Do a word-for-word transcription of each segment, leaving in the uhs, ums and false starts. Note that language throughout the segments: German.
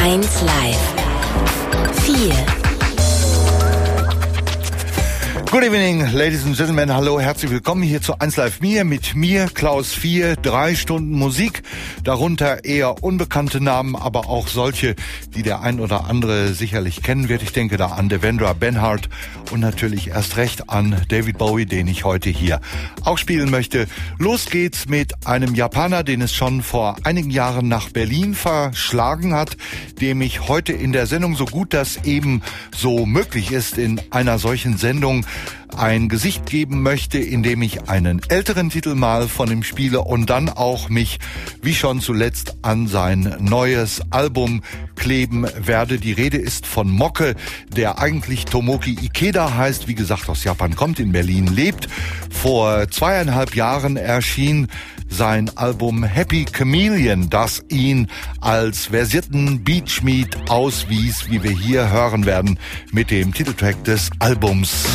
eins Live. vier. Good evening, ladies and gentlemen. Hallo, herzlich willkommen hier zu eins Live mir mit mir, Klaus vier. Drei Stunden Musik, darunter eher unbekannte Namen, aber auch solche, die der ein oder andere sicherlich kennen wird. Ich denke da an Devendra Banhart und natürlich erst recht an David Bowie, den ich heute hier auch spielen möchte. Los geht's mit einem Japaner, den es schon vor einigen Jahren nach Berlin verschlagen hat, dem ich heute in der Sendung, so gut das eben so möglich ist, in einer solchen Sendung ein Gesicht geben möchte, indem ich einen älteren Titel mal von ihm spiele und dann auch mich, wie schon zuletzt, an sein neues Album kleben werde. Die Rede ist von Mokke, der eigentlich Tomoki Ikeda heißt, wie gesagt aus Japan kommt, in Berlin lebt. Vor zweieinhalb Jahren erschien sein Album Happy Chameleon, das ihn als versierten Beachmeat auswies, wie wir hier hören werden mit dem Titeltrack des Albums.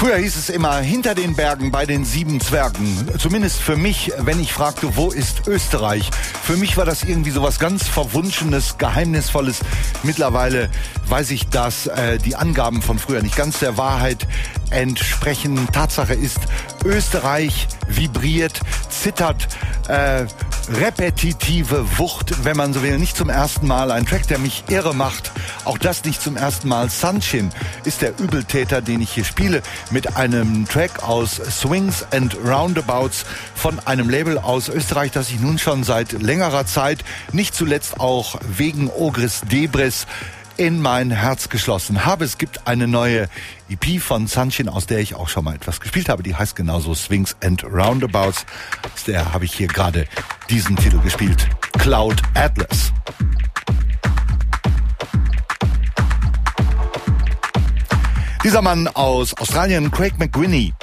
Früher hieß es immer, hinter den Bergen bei den sieben Zwergen. Zumindest für mich, wenn ich fragte, wo ist Österreich? Für mich war das irgendwie so was ganz Verwunschenes, Geheimnisvolles. Mittlerweile weiß ich, dass äh, die Angaben von früher nicht ganz der Wahrheit entsprechen. Tatsache ist, Österreich vibriert, zittert, äh, repetitive Wucht, wenn man so will. Nicht zum ersten Mal ein Track, der mich irre macht. Auch das nicht zum ersten Mal. Sanchin ist der Übeltäter, den ich hier spiele, mit einem Track aus Swings and Roundabouts von einem Label aus Österreich, das ich nun schon seit längerer Zeit, nicht zuletzt auch wegen Ogris Debris, in mein Herz geschlossen habe. Es gibt eine neue E P von Sanchin, aus der ich auch schon mal etwas gespielt habe. Die heißt genauso Swings and Roundabouts. Aus der habe ich hier gerade diesen Titel gespielt. Cloud Atlas. Dieser Mann aus Australien, Craig McGuinney.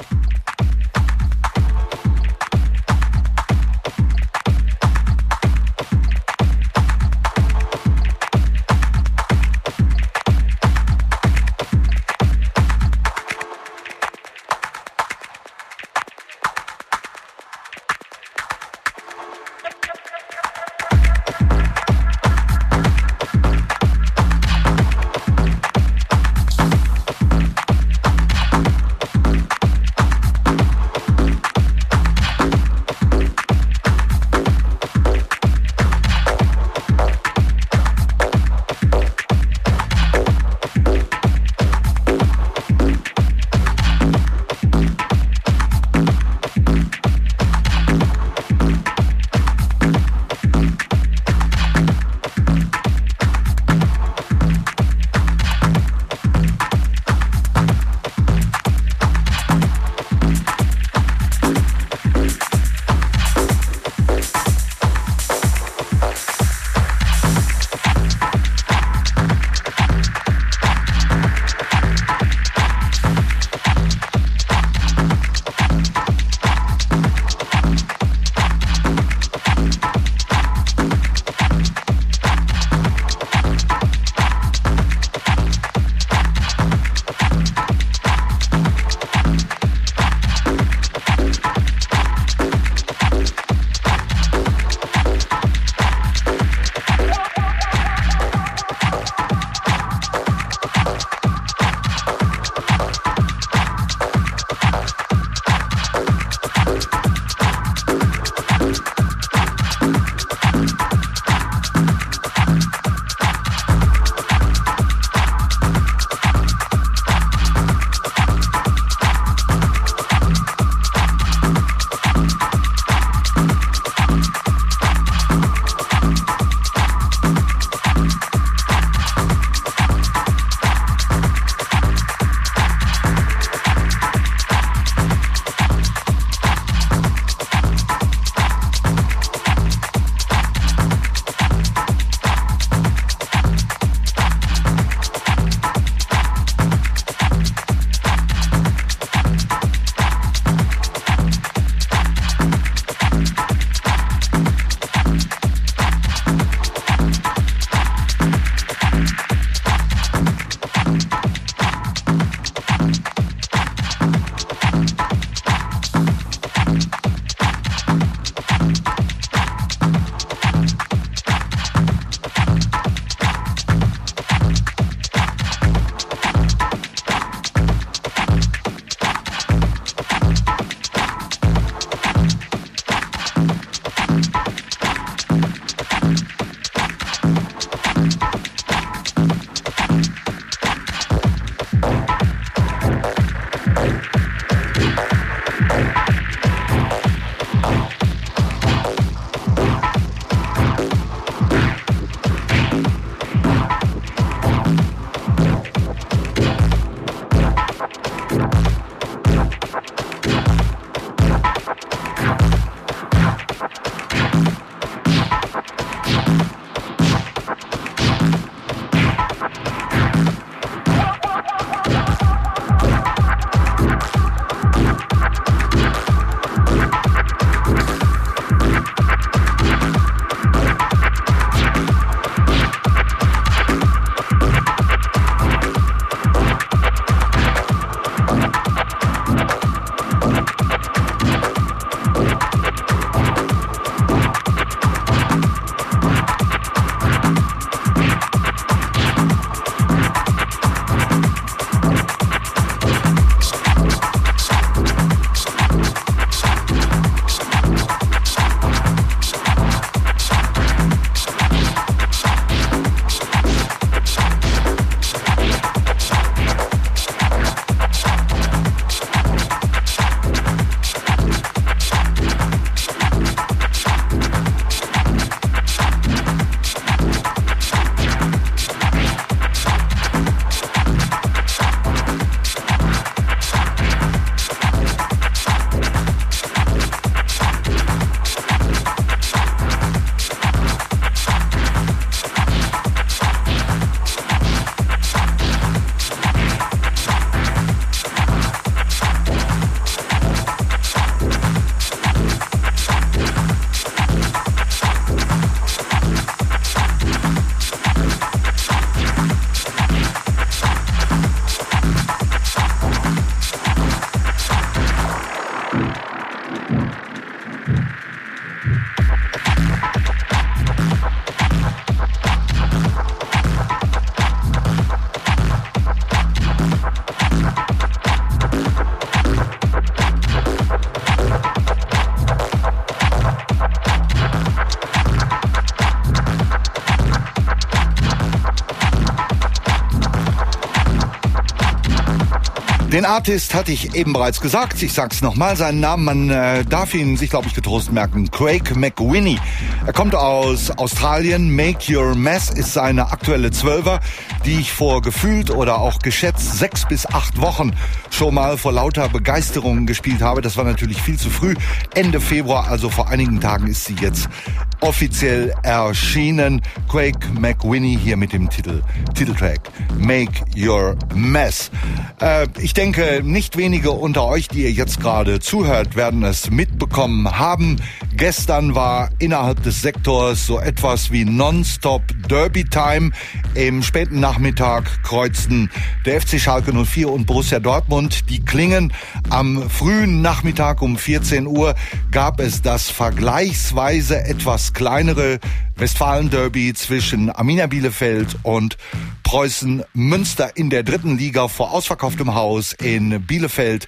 Den Artist hatte ich eben bereits gesagt, ich sag's nochmal, seinen Namen, man äh, darf ihn sich, glaube ich, getrost merken, Craig McWhinney. Er kommt aus Australien, Make Your Mess ist seine aktuelle Zwölfer, die ich vor gefühlt oder auch geschätzt sechs bis acht Wochen schon mal vor lauter Begeisterung gespielt habe. Das war natürlich viel zu früh. Ende Februar, also vor einigen Tagen, ist sie jetzt offiziell erschienen. Craig McWhinney hier mit dem Titel, Titeltrack Make Your Mess. Äh, ich denke, nicht wenige unter euch, die ihr jetzt gerade zuhört, werden es mitbekommen haben. Gestern war innerhalb des Sektors so etwas wie Nonstop Derby Time. Im späten Nachmittag kreuzten der F C Schalke null vier und Borussia Dortmund die Klingen. Am frühen Nachmittag um vierzehn Uhr gab es das vergleichsweise etwas kleinere Westfalen-Derby zwischen Arminia Bielefeld und Preußen Münster in der dritten Liga vor ausverkauftem Haus in Bielefeld.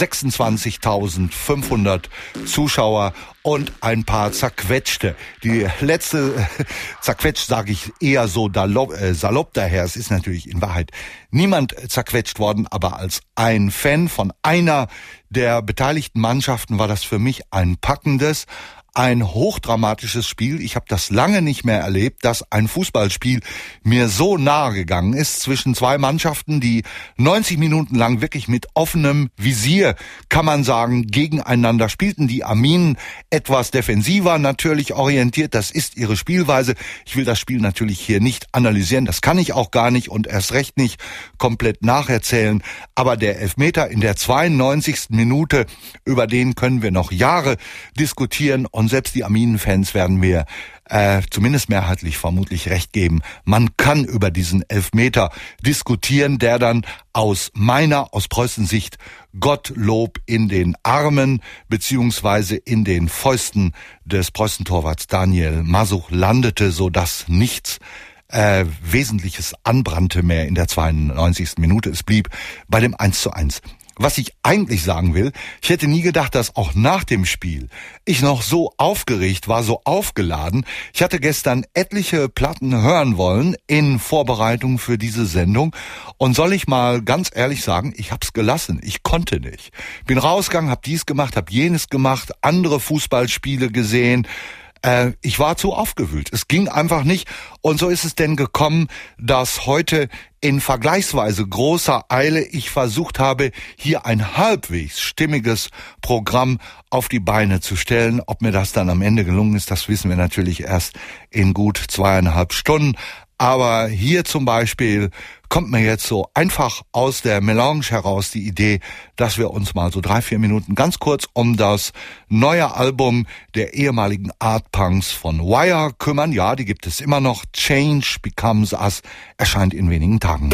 sechsundzwanzigtausendfünfhundert Zuschauer und ein paar zerquetschte. Die letzte, zerquetscht sage ich eher so salopp, äh, salopp daher. Es ist natürlich in Wahrheit niemand zerquetscht worden, aber als ein Fan von einer der beteiligten Mannschaften war das für mich ein packendes, ein hochdramatisches Spiel. Ich habe das lange nicht mehr erlebt, dass ein Fußballspiel mir so nahe gegangen ist zwischen zwei Mannschaften, die neunzig Minuten lang wirklich mit offenem Visier, kann man sagen, gegeneinander spielten. Die Arminen etwas defensiver natürlich orientiert, das ist ihre Spielweise. Ich will das Spiel natürlich hier nicht analysieren, das kann ich auch gar nicht und erst recht nicht komplett nacherzählen. Aber der Elfmeter in der zweiundneunzigsten Minute, über den können wir noch Jahre diskutieren. Und selbst die Arminen-Fans werden mir äh, zumindest mehrheitlich vermutlich recht geben. Man kann über diesen Elfmeter diskutieren, der dann aus meiner, aus Preußens Sicht, Gottlob in den Armen beziehungsweise in den Fäusten des Preußen-Torwarts Daniel Masuch landete, sodass nichts äh, Wesentliches anbrannte mehr in der zweiundneunzigsten Minute. Es blieb bei dem eins zu eins. Was ich eigentlich sagen will, ich hätte nie gedacht, dass auch nach dem Spiel ich noch so aufgeregt war, so aufgeladen. Ich hatte gestern etliche Platten hören wollen in Vorbereitung für diese Sendung. Und soll ich mal ganz ehrlich sagen, ich hab's gelassen. Ich konnte nicht. Bin rausgegangen, hab dies gemacht, hab jenes gemacht, andere Fußballspiele gesehen. Äh, ich war zu aufgewühlt. Es ging einfach nicht. Und so ist es denn gekommen, dass heute in vergleichsweise großer Eile ich versucht habe, hier ein halbwegs stimmiges Programm auf die Beine zu stellen. Ob mir das dann am Ende gelungen ist, das wissen wir natürlich erst in gut zweieinhalb Stunden. Aber hier zum Beispiel kommt mir jetzt so einfach aus der Melange heraus die Idee, dass wir uns mal so drei, vier Minuten ganz kurz um das neue Album der ehemaligen Art Punks von Wire kümmern. Ja, die gibt es immer noch. Change Becomes Us erscheint in wenigen Tagen.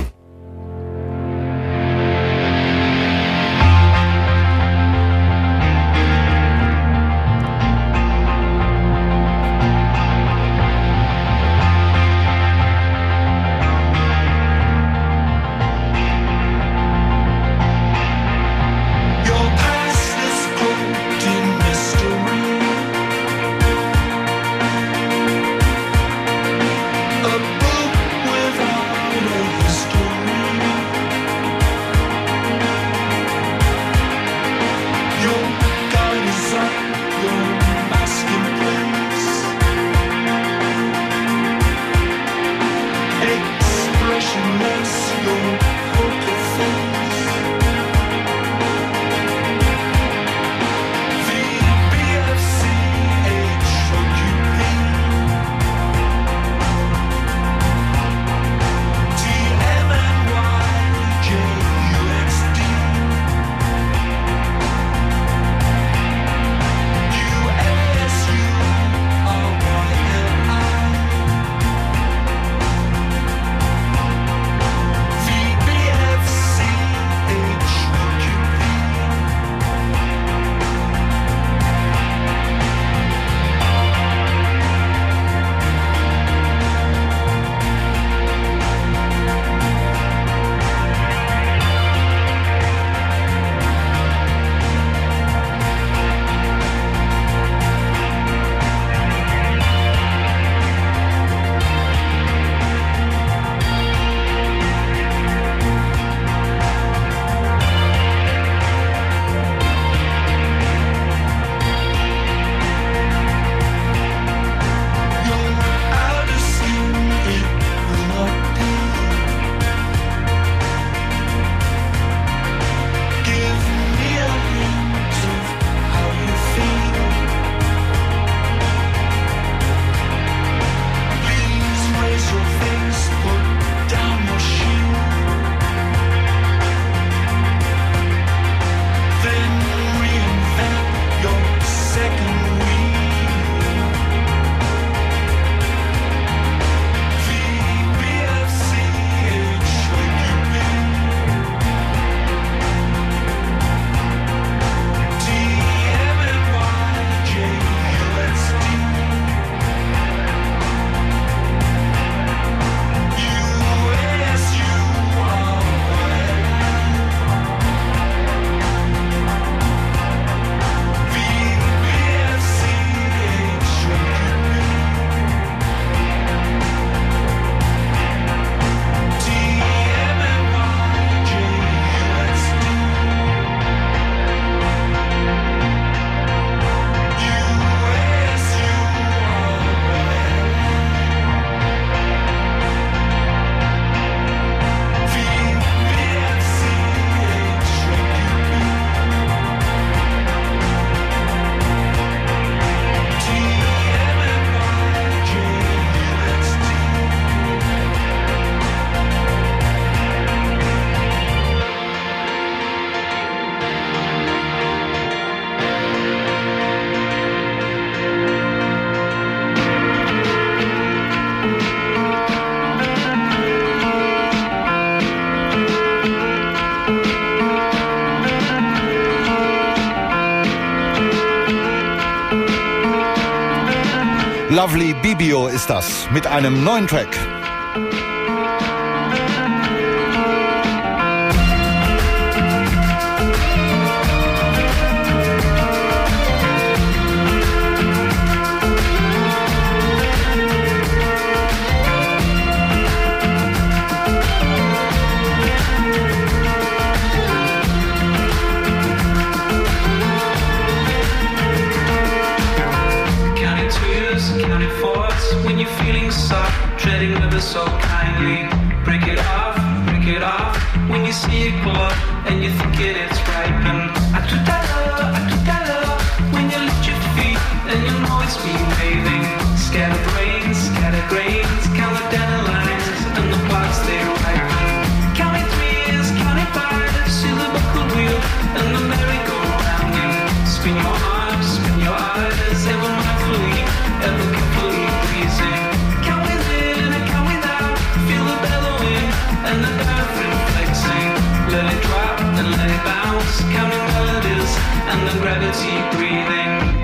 A book without a history. Lovely Bibio ist das mit einem neuen Track. Treading with us so kindly. Break it off, break it off. When you see it pull up and you're thinking it's right. And I do that love, I do that love. When you lift your feet and you know it's me waving. Scatter brains, scatter grains. Count the dandelions and the plots they ripen. Counting threes, counting fives. See the buckle wheel and the merry-go-round. You spin your arms, spin your eyes. Ever mindfully, ever carefully pleasing. And the diaphragm flexing, let it drop and let it bounce, counting melodies and the gravity breathing.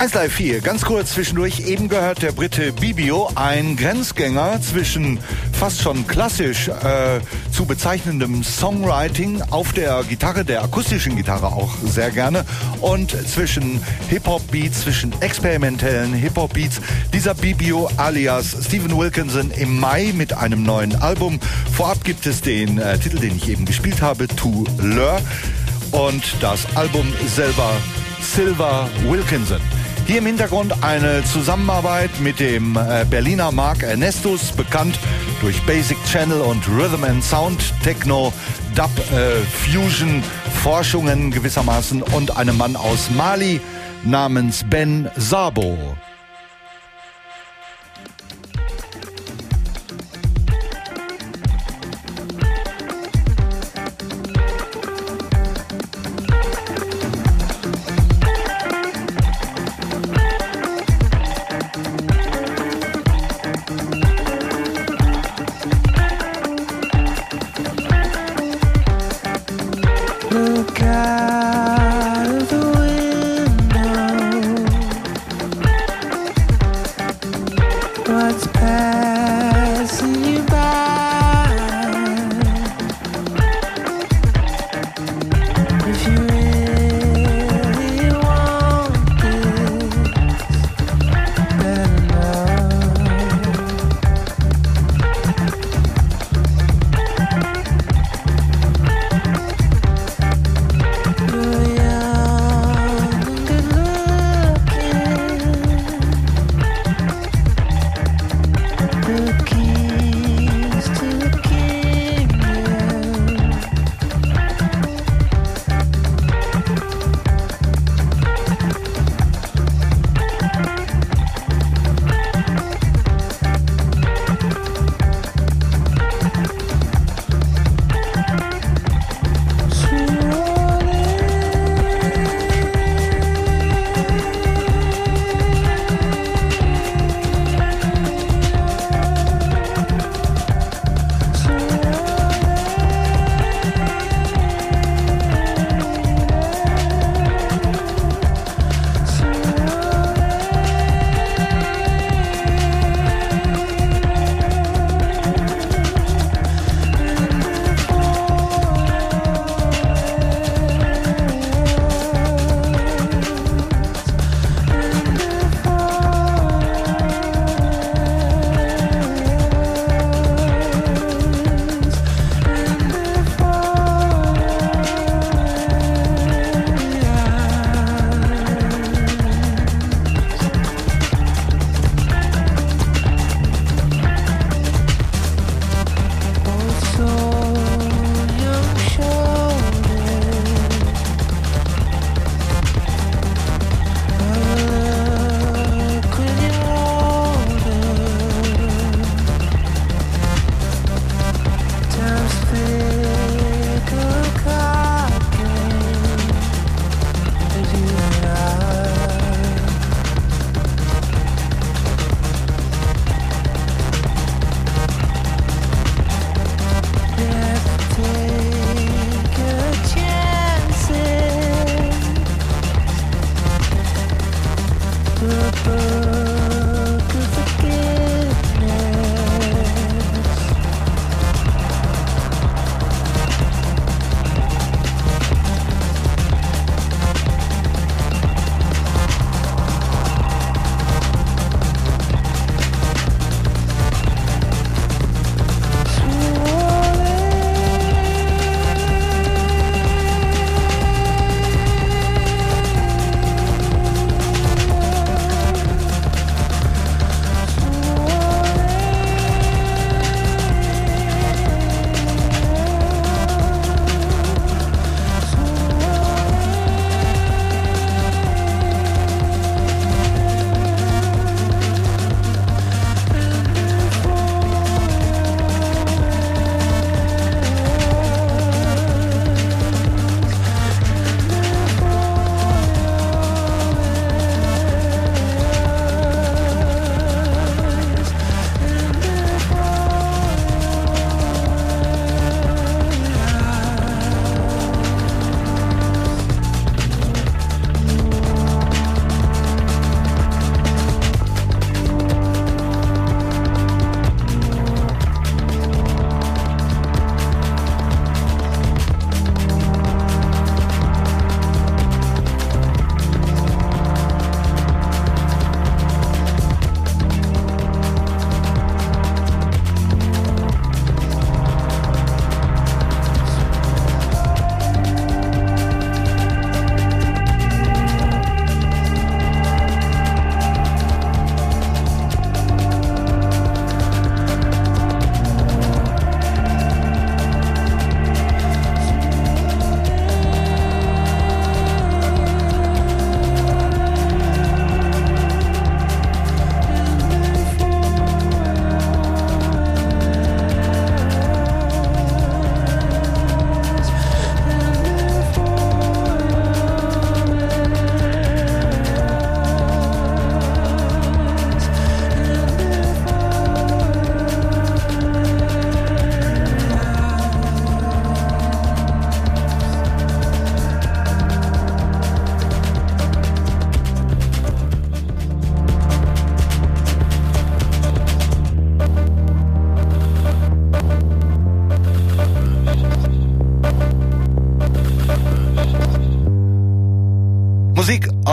eins Live vier, ganz kurz zwischendurch, eben gehört der Brite Bibio, ein Grenzgänger zwischen fast schon klassisch äh, zu bezeichnendem Songwriting auf der Gitarre, der akustischen Gitarre auch sehr gerne, und zwischen Hip-Hop-Beats, zwischen experimentellen Hip-Hop-Beats. Dieser Bibio alias Stephen Wilkinson im Mai mit einem neuen Album. Vorab gibt es den äh, Titel, den ich eben gespielt habe, To Lure, und das Album selber Silver Wilkinson. Hier im Hintergrund eine Zusammenarbeit mit dem äh, Berliner Mark Ernestus, bekannt durch Basic Channel und Rhythm and Sound, Techno, Dub, äh, Fusion, Forschungen gewissermaßen, und einem Mann aus Mali namens Ben Sabo.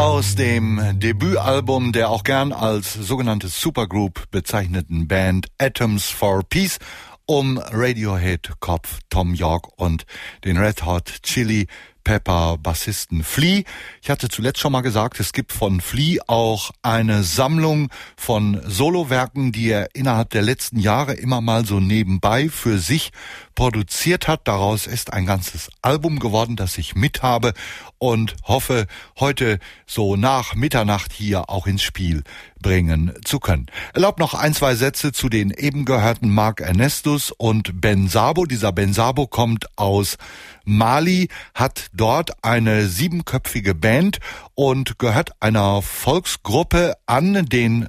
aus dem Debütalbum der auch gern als sogenannte Supergroup bezeichneten Band Atoms for Peace um Radiohead-Kopf Tom York und den Red Hot Chili Pepper Bassisten Flea. Ich hatte zuletzt schon mal gesagt, es gibt von Flea auch eine Sammlung von Solowerken, die er innerhalb der letzten Jahre immer mal so nebenbei für sich produziert hat. Daraus ist ein ganzes Album geworden, das ich mit habe und hoffe, heute so nach Mitternacht hier auch ins Spiel bringen zu können. Erlaubt noch ein, zwei Sätze zu den eben gehörten Mark Ernestus und Ben Sabo. Dieser Ben Sabo kommt aus Mali, hat dort eine siebenköpfige Band und gehört einer Volksgruppe an, den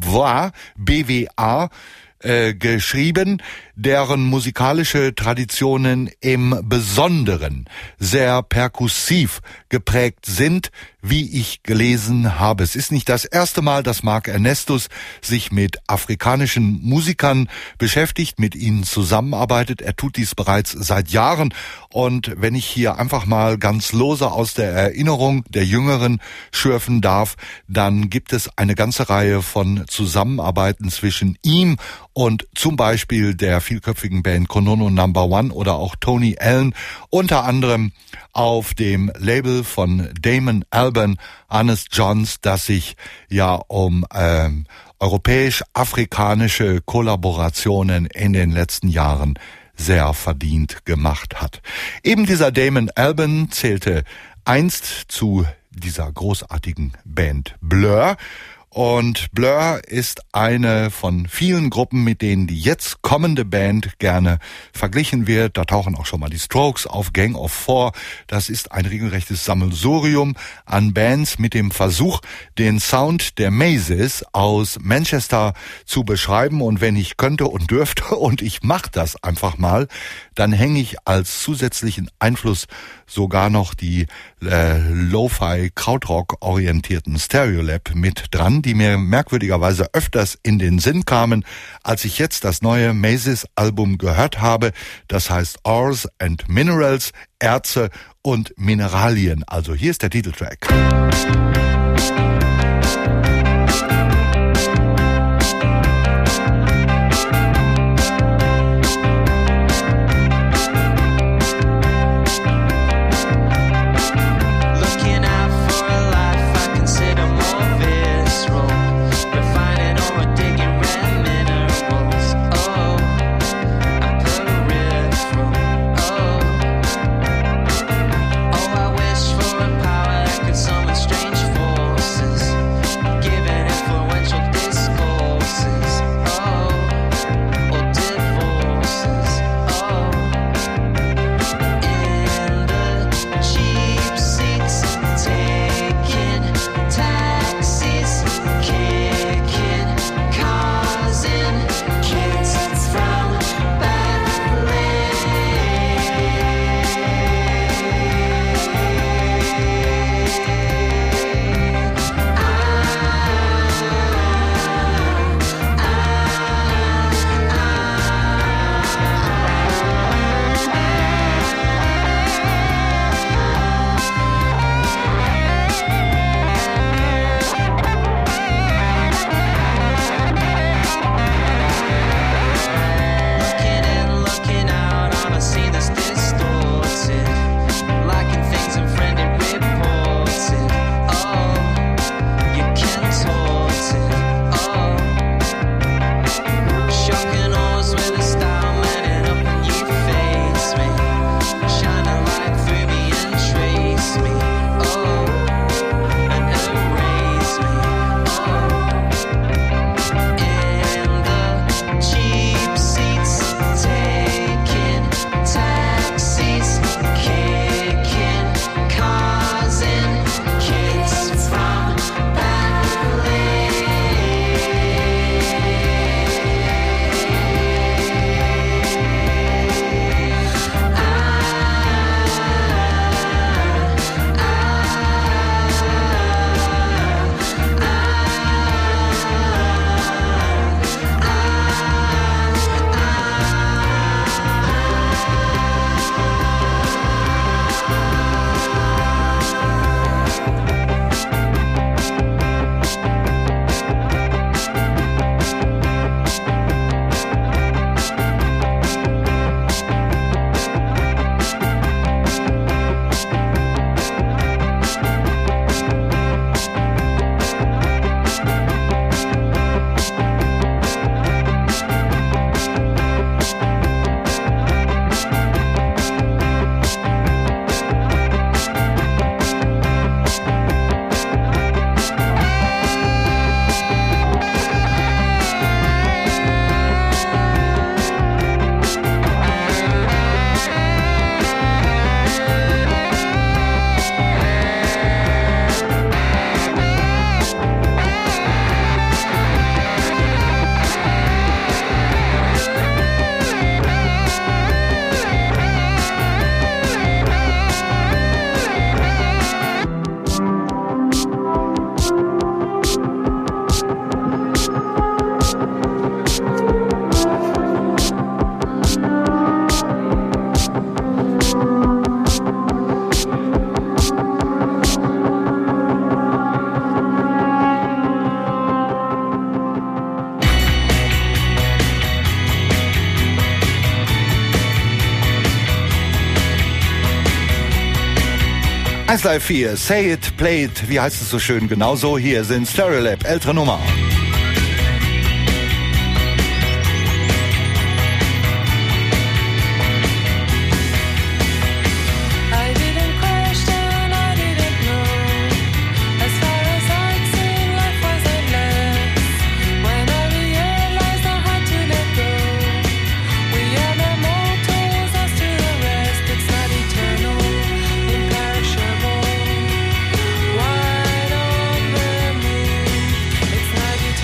B W A, äh, geschrieben, deren musikalische Traditionen im Besonderen sehr perkussiv geprägt sind, wie ich gelesen habe. Es ist nicht das erste Mal, dass Mark Ernestus sich mit afrikanischen Musikern beschäftigt, mit ihnen zusammenarbeitet. Er tut dies bereits seit Jahren. Und wenn ich hier einfach mal ganz lose aus der Erinnerung der Jüngeren schürfen darf, dann gibt es eine ganze Reihe von Zusammenarbeiten zwischen ihm und zum Beispiel der vielköpfigen Band Konono Number One oder auch Tony Allen, unter anderem auf dem Label von Damon Albarn, Honest Johns, das sich ja um ähm, europäisch-afrikanische Kollaborationen in den letzten Jahren sehr verdient gemacht hat. Eben dieser Damon Albarn zählte einst zu dieser großartigen Band Blur. Und Blur ist eine von vielen Gruppen, mit denen die jetzt kommende Band gerne verglichen wird. Da tauchen auch schon mal die Strokes auf, Gang of Four. Das ist ein regelrechtes Sammelsurium an Bands mit dem Versuch, den Sound der Mazes aus Manchester zu beschreiben. Und wenn ich könnte und dürfte, und ich mache das einfach mal, dann hänge ich als zusätzlichen Einfluss sogar noch die äh, Lo-Fi Krautrock orientierten Stereolab mit dran, die mir merkwürdigerweise öfters in den Sinn kamen, als ich jetzt das neue Mazes Album gehört habe. Das heißt Ores and Minerals, Erze und Mineralien. Also hier ist der Titeltrack. Strange for eins Live vier, Say It, Play It, wie heißt es so schön? Genauso, hier sind Stereolab, ältere Nummer. It's not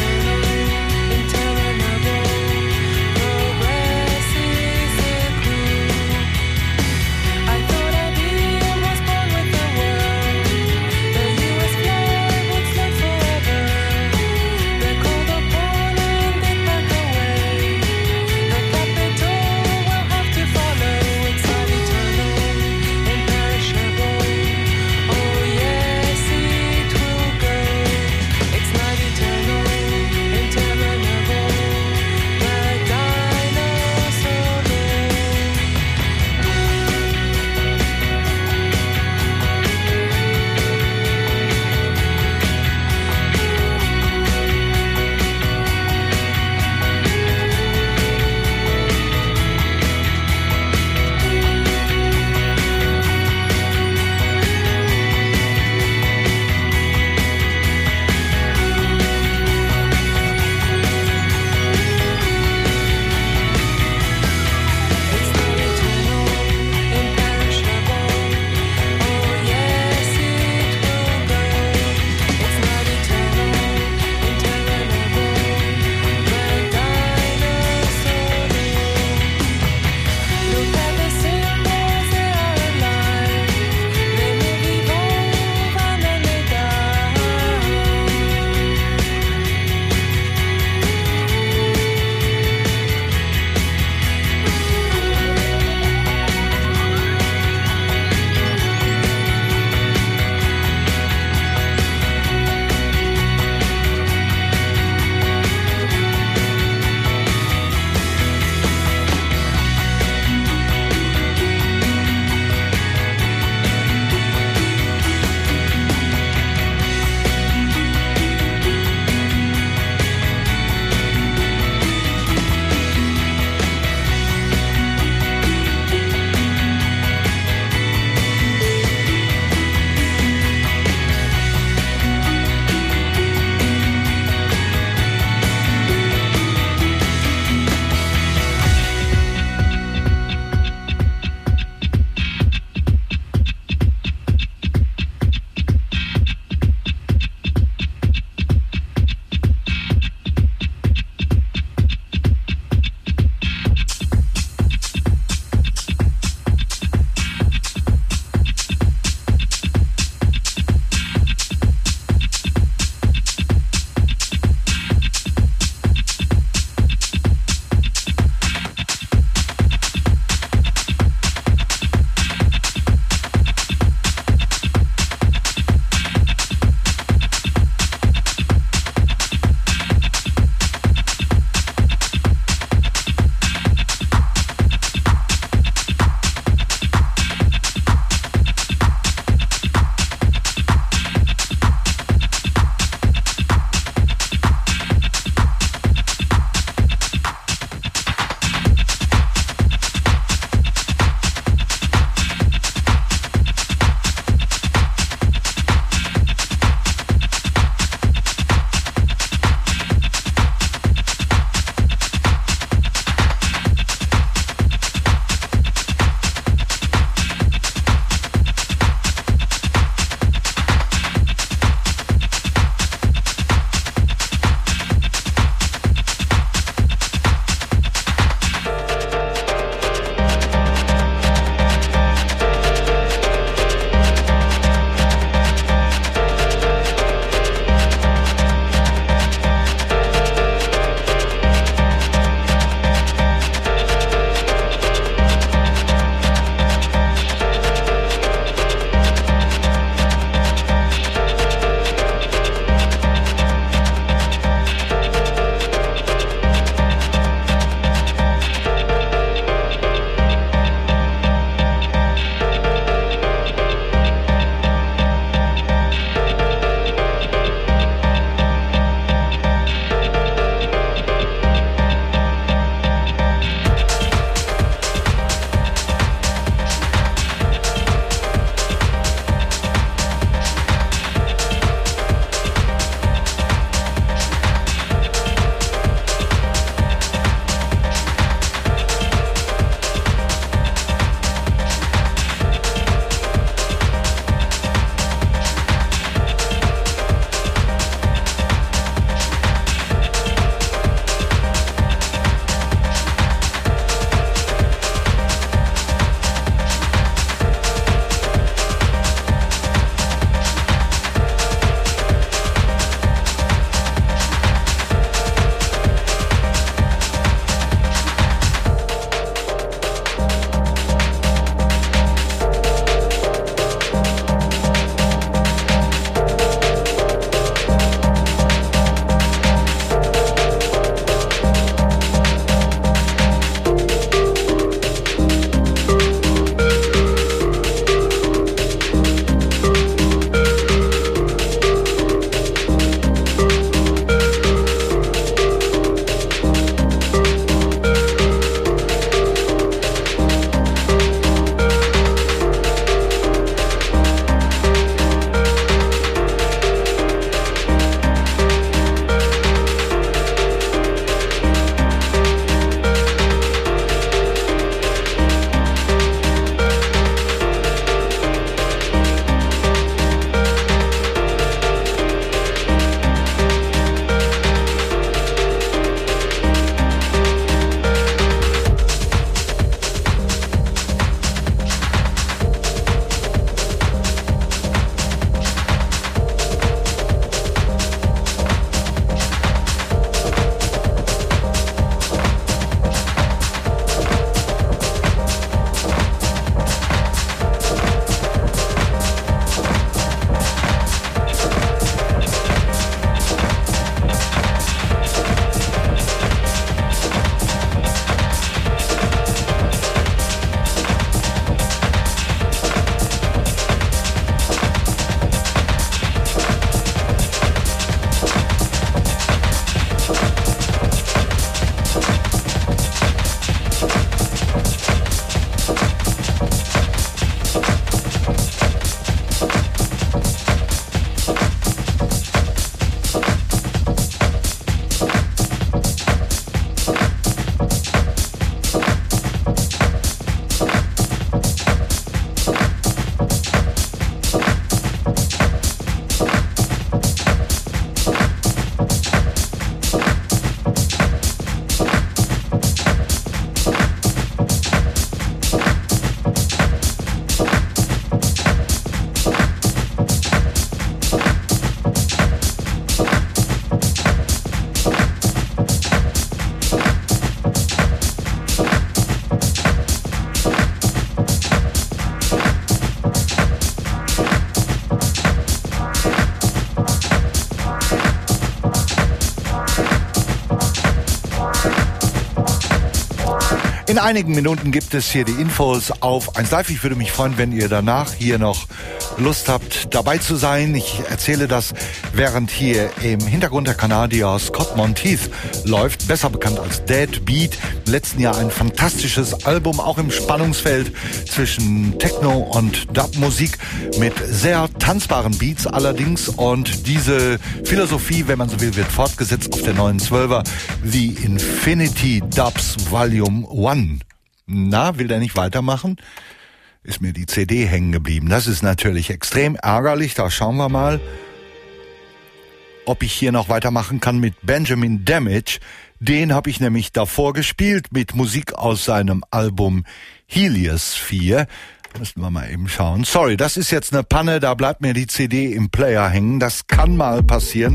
In einigen Minuten gibt es hier die Infos auf eins Live. Ich würde mich freuen, wenn ihr danach hier noch Lust habt, dabei zu sein. Ich erzähle das, während hier im Hintergrund der Kanadier Scott Monteith läuft, besser bekannt als Dead Beat. Im letzten Jahr ein fantastisches Album, auch im Spannungsfeld zwischen Techno und Dub-Musik mit sehr tanzbaren Beats allerdings. Und diese Philosophie, wenn man so will, wird fortgesetzt auf der neuen Zwölfer The Infinity Dubs Volume eins. Na, will der nicht weitermachen? Ist mir die C D hängen geblieben. Das ist natürlich extrem ärgerlich. Da schauen wir mal, ob ich hier noch weitermachen kann mit Benjamin Damage. Den habe ich nämlich davor gespielt mit Musik aus seinem Album Heliosphere. Müssen wir mal eben schauen. Sorry, das ist jetzt eine Panne. Da bleibt mir die C D im Player hängen. Das kann mal passieren.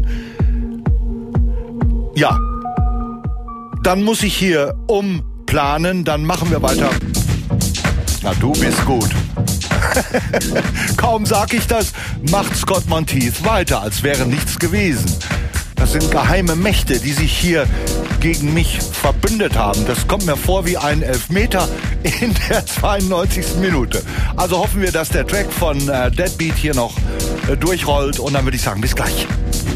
Ja, dann muss ich hier umplanen. Dann machen wir weiter. Na, du bist gut. Kaum sag ich das, macht Scott Monteith weiter, als wäre nichts gewesen. Das sind geheime Mächte, die sich hier gegen mich verbündet haben. Das kommt mir vor wie ein Elfmeter in der zweiundneunzigsten Minute. Also hoffen wir, dass der Track von äh, Deadbeat hier noch äh, durchrollt. Und dann würde ich sagen, bis gleich.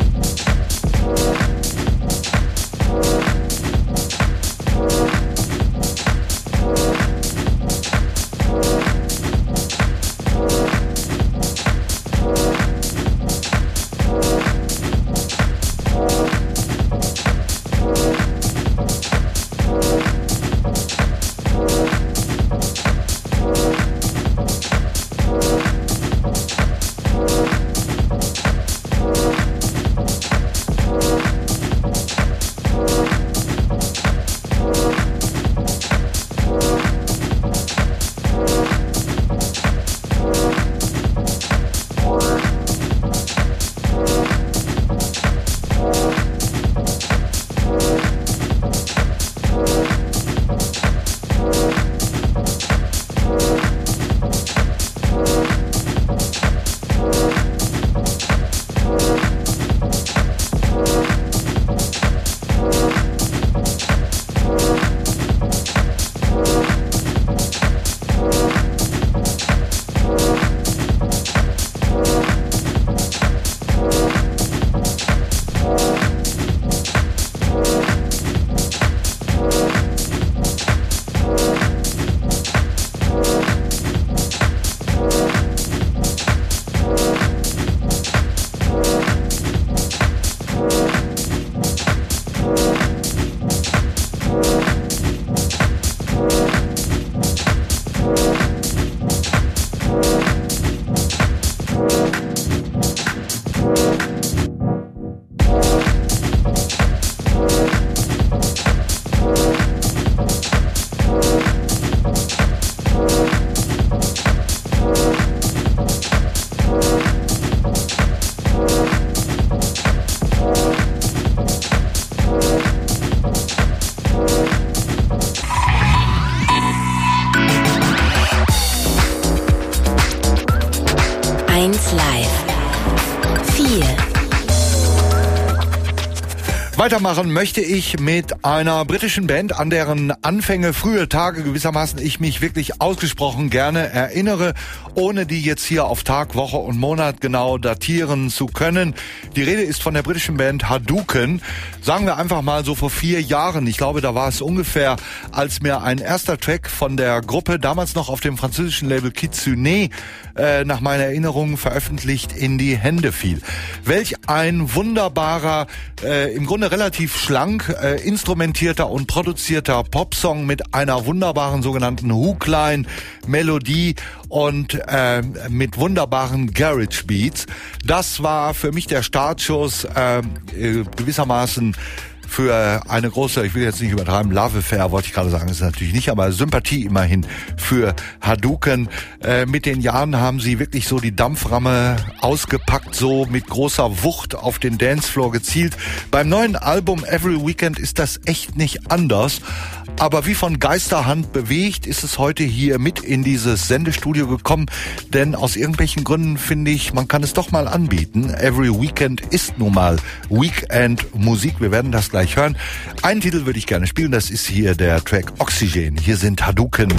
Weitermachen möchte ich mit einer britischen Band, an deren Anfänge, frühe Tage gewissermaßen ich mich wirklich ausgesprochen gerne erinnere, ohne die jetzt hier auf Tag, Woche und Monat genau datieren zu können. Die Rede ist von der britischen Band Hadouken. Sagen wir einfach mal so vor vier Jahren. Ich glaube, da war es ungefähr, als mir ein erster Track von der Gruppe, damals noch auf dem französischen Label Kitsune, äh, nach meiner Erinnerung veröffentlicht, in die Hände fiel. Welch ein wunderbarer, äh, im Grunde relativ schlank äh, instrumentierter und produzierter Popsong mit einer wunderbaren sogenannten Hookline-Melodie und äh, mit wunderbaren Garage Beats. Das war für mich der Startschuss, äh, gewissermaßen für eine große, ich will jetzt nicht übertreiben, Love Affair, wollte ich gerade sagen, ist natürlich nicht, aber Sympathie immerhin für Hadouken. Äh, mit den Jahren haben sie wirklich so die Dampframme ausgepackt, so mit großer Wucht auf den Dancefloor gezielt. Beim neuen Album Every Weekend ist das echt nicht anders. Aber wie von Geisterhand bewegt, ist es heute hier mit in dieses Sendestudio gekommen. Denn aus irgendwelchen Gründen finde ich, man kann es doch mal anbieten. Every Weekend ist nun mal Weekend-Musik. Wir werden das gleich hören. Einen Titel würde ich gerne spielen. Das ist hier der Track Oxygen. Hier sind Hadouken.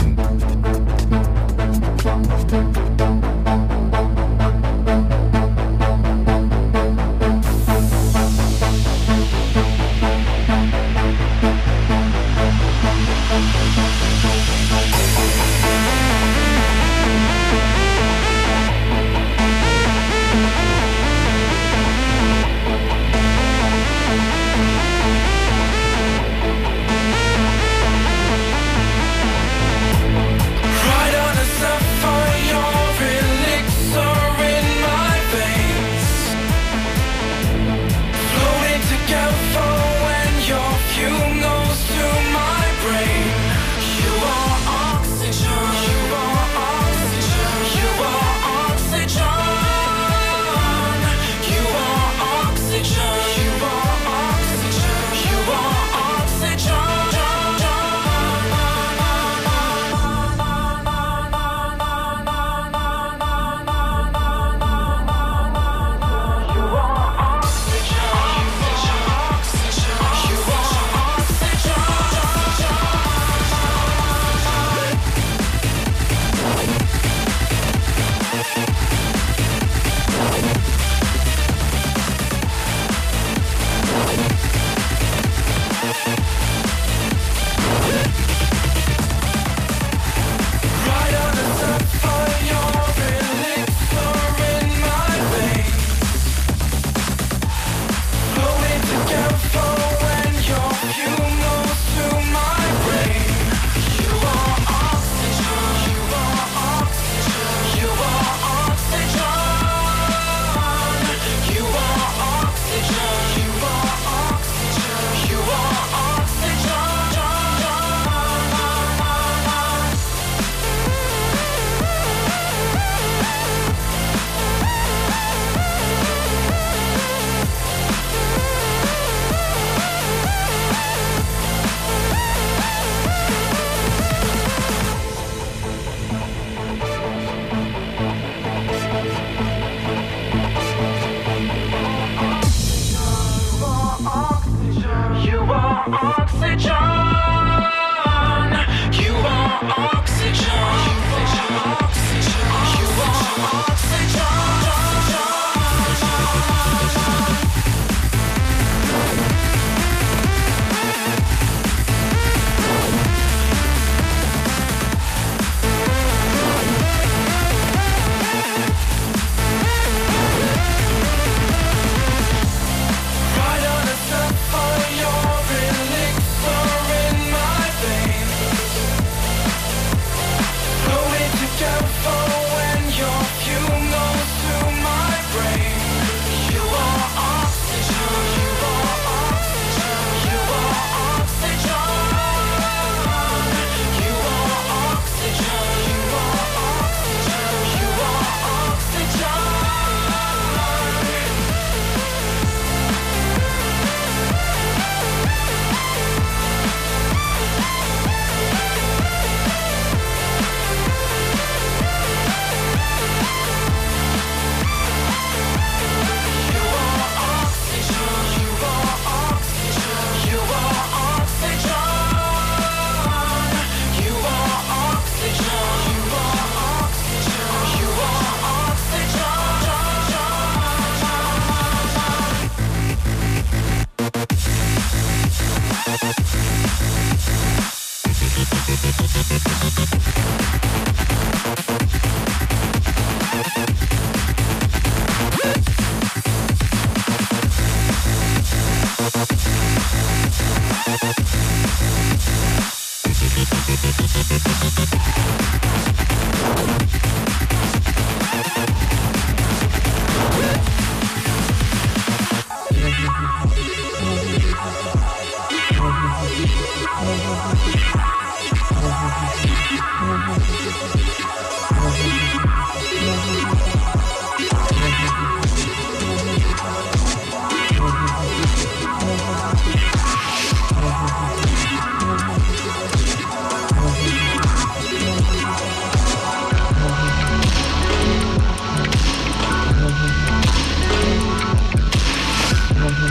Right on the sun for your elixir.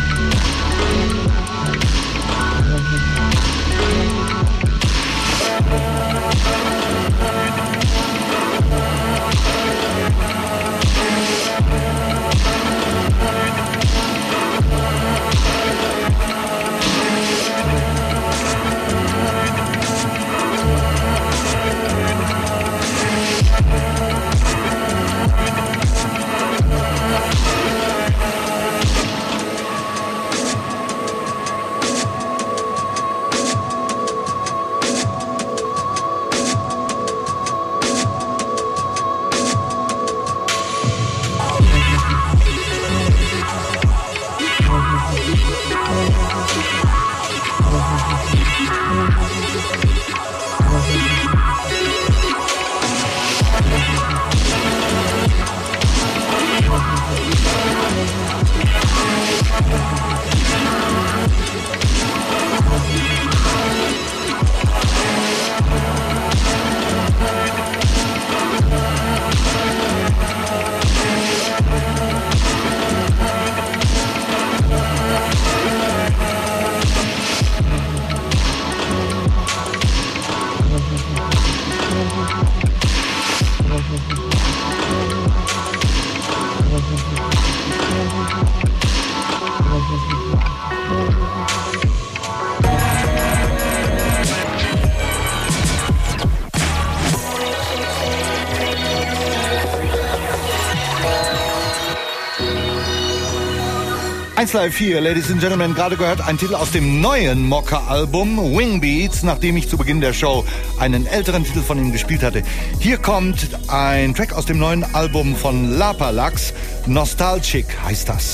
eins Live vier, Ladies and Gentlemen, gerade gehört ein Titel aus dem neuen Mokka-Album Wingbeats, nachdem ich zu Beginn der Show einen älteren Titel von ihm gespielt hatte. Hier kommt ein Track aus dem neuen Album von Lapalax, Nostalgic heißt das.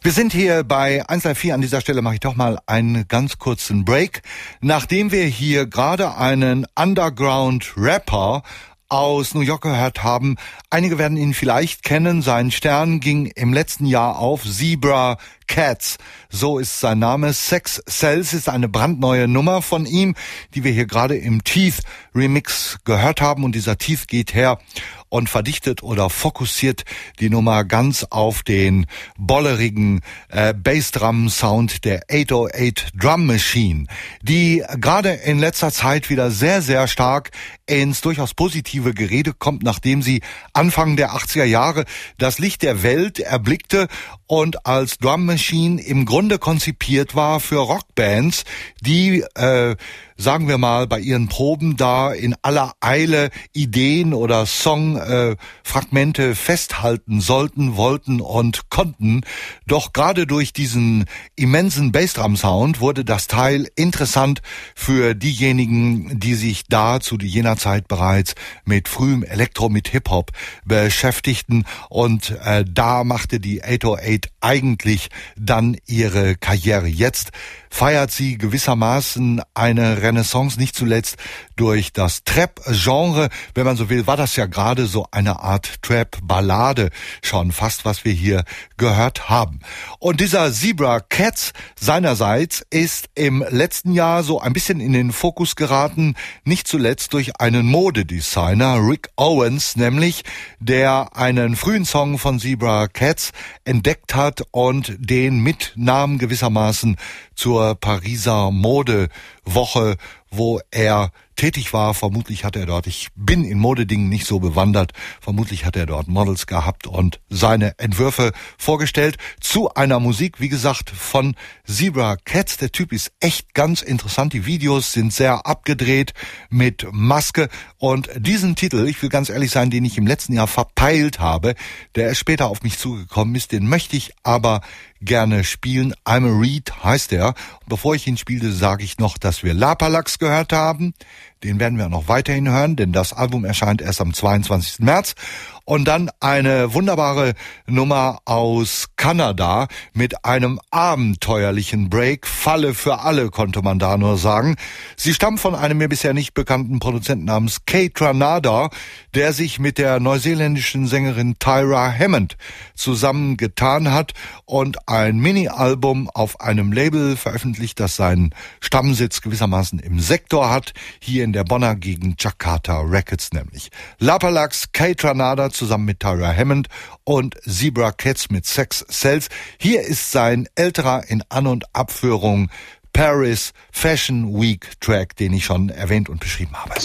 Wir sind hier bei eins Live vier. An dieser Stelle mache ich doch mal einen ganz kurzen Break. Nachdem wir hier gerade einen Underground-Rapper aus New York gehört haben. Einige werden ihn vielleicht kennen. Sein Stern ging im letzten Jahr auf. Zebra Cats, so ist sein Name. Sex Cells ist eine brandneue Nummer von ihm, die wir hier gerade im Teeth Remix gehört haben. Und dieser Teeth geht her und verdichtet oder fokussiert die Nummer ganz auf den bollerigen äh, Bassdrum-Sound der achthundertacht Drum Machine, die gerade in letzter Zeit wieder sehr, sehr stark ins durchaus positive Gerede kommt, nachdem sie Anfang der achtziger Jahre das Licht der Welt erblickte und als Drum Machine im Grunde konzipiert war für Rockbands, die, äh, sagen wir mal, bei ihren Proben da in aller Eile Ideen oder Songfragmente äh, festhalten sollten, wollten und konnten. Doch gerade durch diesen immensen Bassdrum-Sound wurde das Teil interessant für diejenigen, die sich da zu jener Zeit bereits mit frühem Elektro, mit Hip-Hop beschäftigten. Und äh, da machte die achthundertacht eigentlich dann ihre Karriere. Jetzt feiert sie gewissermaßen eine Renaissance, nicht zuletzt durch das Trap-Genre. Wenn man so will, war das ja gerade so eine Art Trap-Ballade schon fast, was wir hier gehört haben. Und dieser Zebra Cats seinerseits ist im letzten Jahr so ein bisschen in den Fokus geraten, nicht zuletzt durch einen Modedesigner, Rick Owens nämlich, der einen frühen Song von Zebra Cats entdeckt hat und den mitnahm gewissermaßen zur Pariser Modewoche, wo er tätig war. Vermutlich hat er dort, ich bin in Modedingen nicht so bewandert, vermutlich hat er dort Models gehabt und seine Entwürfe vorgestellt zu einer Musik, wie gesagt, von Zebra Cats. Der Typ ist echt ganz interessant. Die Videos sind sehr abgedreht mit Maske und diesen Titel, ich will ganz ehrlich sein, den ich im letzten Jahr verpeilt habe, der später auf mich zugekommen ist, den möchte ich aber gerne spielen. I'm a Reed heißt er. Und bevor ich ihn spiele, sage ich noch, dass wir Lapalax gehört haben. Den werden wir noch weiterhin hören, denn das Album erscheint erst am zweiundzwanzigsten März. Und dann eine wunderbare Nummer aus Kanada mit einem abenteuerlichen Break. Falle für alle, konnte man da nur sagen. Sie stammt von einem mir bisher nicht bekannten Produzenten namens Kaytranada, der sich mit der neuseeländischen Sängerin Tyra Hammond zusammengetan hat und ein Mini-Album auf einem Label veröffentlicht, das seinen Stammsitz gewissermaßen im Sektor hat, hier in der Bonner Gegend, Jakarta Records nämlich. Lapalax, Kaytranada zusammen mit Tyra Hammond und Zebra Cats mit Sex Cells. Hier ist sein älterer in An- und Abführung Paris Fashion Week Track, den ich schon erwähnt und beschrieben habe.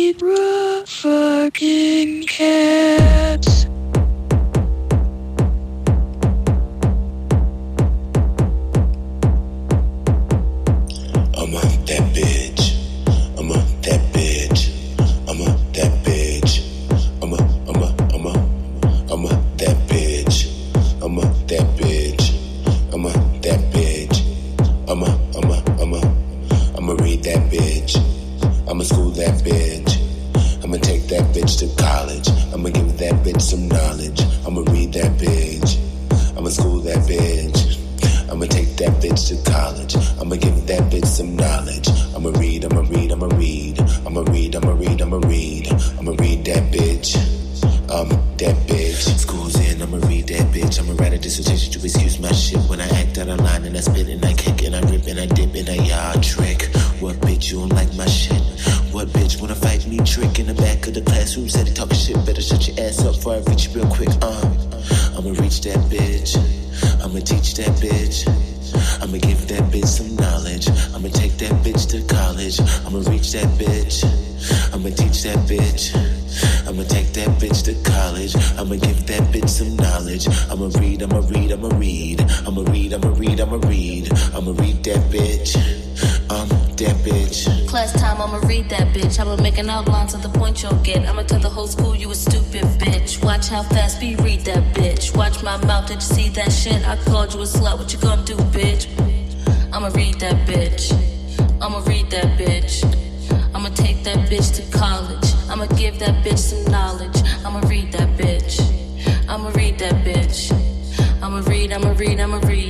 Zebra fucking cats. I'm a that bitch. I'm a that bitch. I'm a that bitch. I'm a, I'm a, I'm a, I'm a that bitch. I'm a that bitch. I'm a that bitch. I'm a, I'm a, I'm a, I'ma read that bitch. I'ma school that bitch. I'ma take that bitch to college. I'ma give that bitch some knowledge. I'ma read that bitch. I'ma school that bitch. I'ma take that bitch to college. I'ma give that bitch some knowledge. I'ma read, I'ma read, I'ma read. I'ma read, I'ma read, I'ma read. I'ma read that bitch. Um, that bitch. School's in, I'ma read that bitch. I'ma write a dissertation to excuse my shit when I act out of line and I spit and I kick and I rip and I dip and I yard trick. What bitch you don't like my shit? What bitch wanna fight me? Trick in the back of the classroom, said he talking shit. Better shut your ass up before I reach you real quick. Uh, I'ma reach that bitch. I'ma teach that bitch. I'ma give that bitch some knowledge. I'ma take that bitch to college. I'ma reach that bitch. I'ma teach that bitch. I'ma take that bitch to college. I'ma give that bitch some knowledge. I'ma read, I'ma read, I'ma read. I'ma read, I'ma read, I'ma read. I'ma read that bitch. Um, that bitch. Class time, I'ma read that bitch. I'ma make an outline to the point you'll get. I'ma tell the whole school you a stupid bitch. Watch how fast we read that bitch. Watch my mouth, did you see that shit? I called you a slut, what you gonna do, bitch? I'ma read that bitch. I'ma read that bitch. I'ma take that bitch to college. I'ma give that bitch some knowledge. I'ma read that bitch. I'ma read that bitch. I'ma read, I'ma read, I'ma read.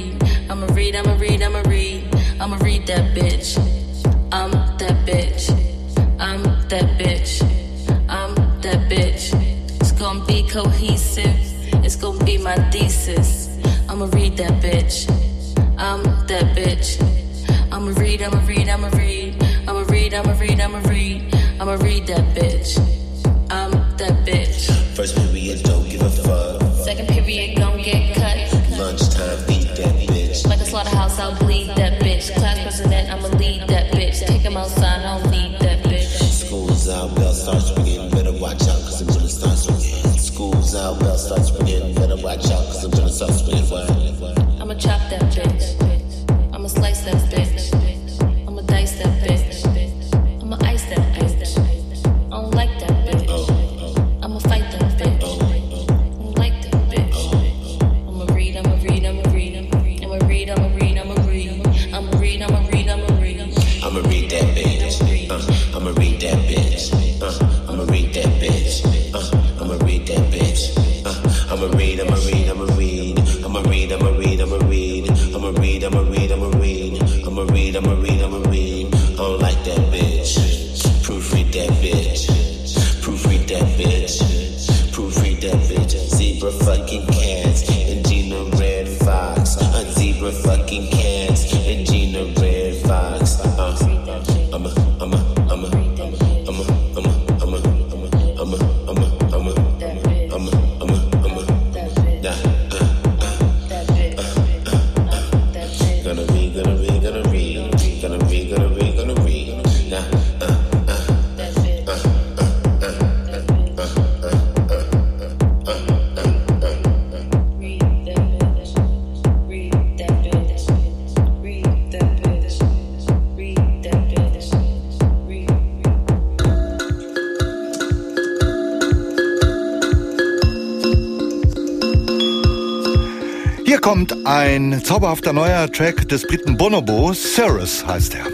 I'ma read, I'ma read, I'ma read. I'ma read that bitch. I'm that bitch. I'm that bitch. I'm that bitch. It's gonna be cohesive. It's gonna be my thesis. I'ma read that bitch. I'm that bitch. I'ma read, I'ma read, I'ma read. I'ma read, I'ma read, I'ma read. I'ma read that bitch. I'm that bitch. First period, don't give a fuck. Second period, gon' get cut. Lunchtime, beat that bitch. Like a slaughterhouse, I'll bleed that bitch. Class president, I'ma lead that bitch. Take him outside, I don't need that bitch. School's out, bell starts ringing. Better watch out, cause I'm gonna start swinging. School's out, bell starts ringing. Better watch out, cause I'm gonna start swinging. I'ma chop that bitch. I'ma slice that bitch. I'ma dice that bitch. I'ma ice that bitch. I don't like that bitch. I'ma fight that bitch. I don't like that bitch. I'ma read, I'ma read, I'ma read. I'ma read, I'ma read, I'ma read. I'ma read, I'ma read, I'ma read. I'ma read that bitch. Uh, I'ma read that bitch. Uh, I'ma read that bitch. Uh, I'ma read that bitch. Uh, I'ma read, I'ma read, I'ma read. I'ma read, I'ma read, I'ma read. I'ma read, I'ma read, I'ma read. I'ma read, I'ma read, I'ma read. I don't like that bitch. Proofread that bitch. Proofread that bitch. Proofread that bitch. Zebra fucking cats and Gina Red Fox. A zebra fucking cats and Gina Red Fox. Uh, I'm a, I'm a, I'm a, I'm a, I'm a, I'm a, I'm a, I'm a, I'm a, I'm a, I'm a, I'm a, I'm a, nah. Gonna read, gonna read, gonna read, gonna read, gonna read, gonna read. Nah, uh, uh, uh, uh, uh, uh, uh, uh, uh. Read that bitch. Read that bitch. Read that bitch. Read that bitch. Read. Hier kommt ein zauberhafter neuer Track des Briten Bonobo. Cyrus heißt er.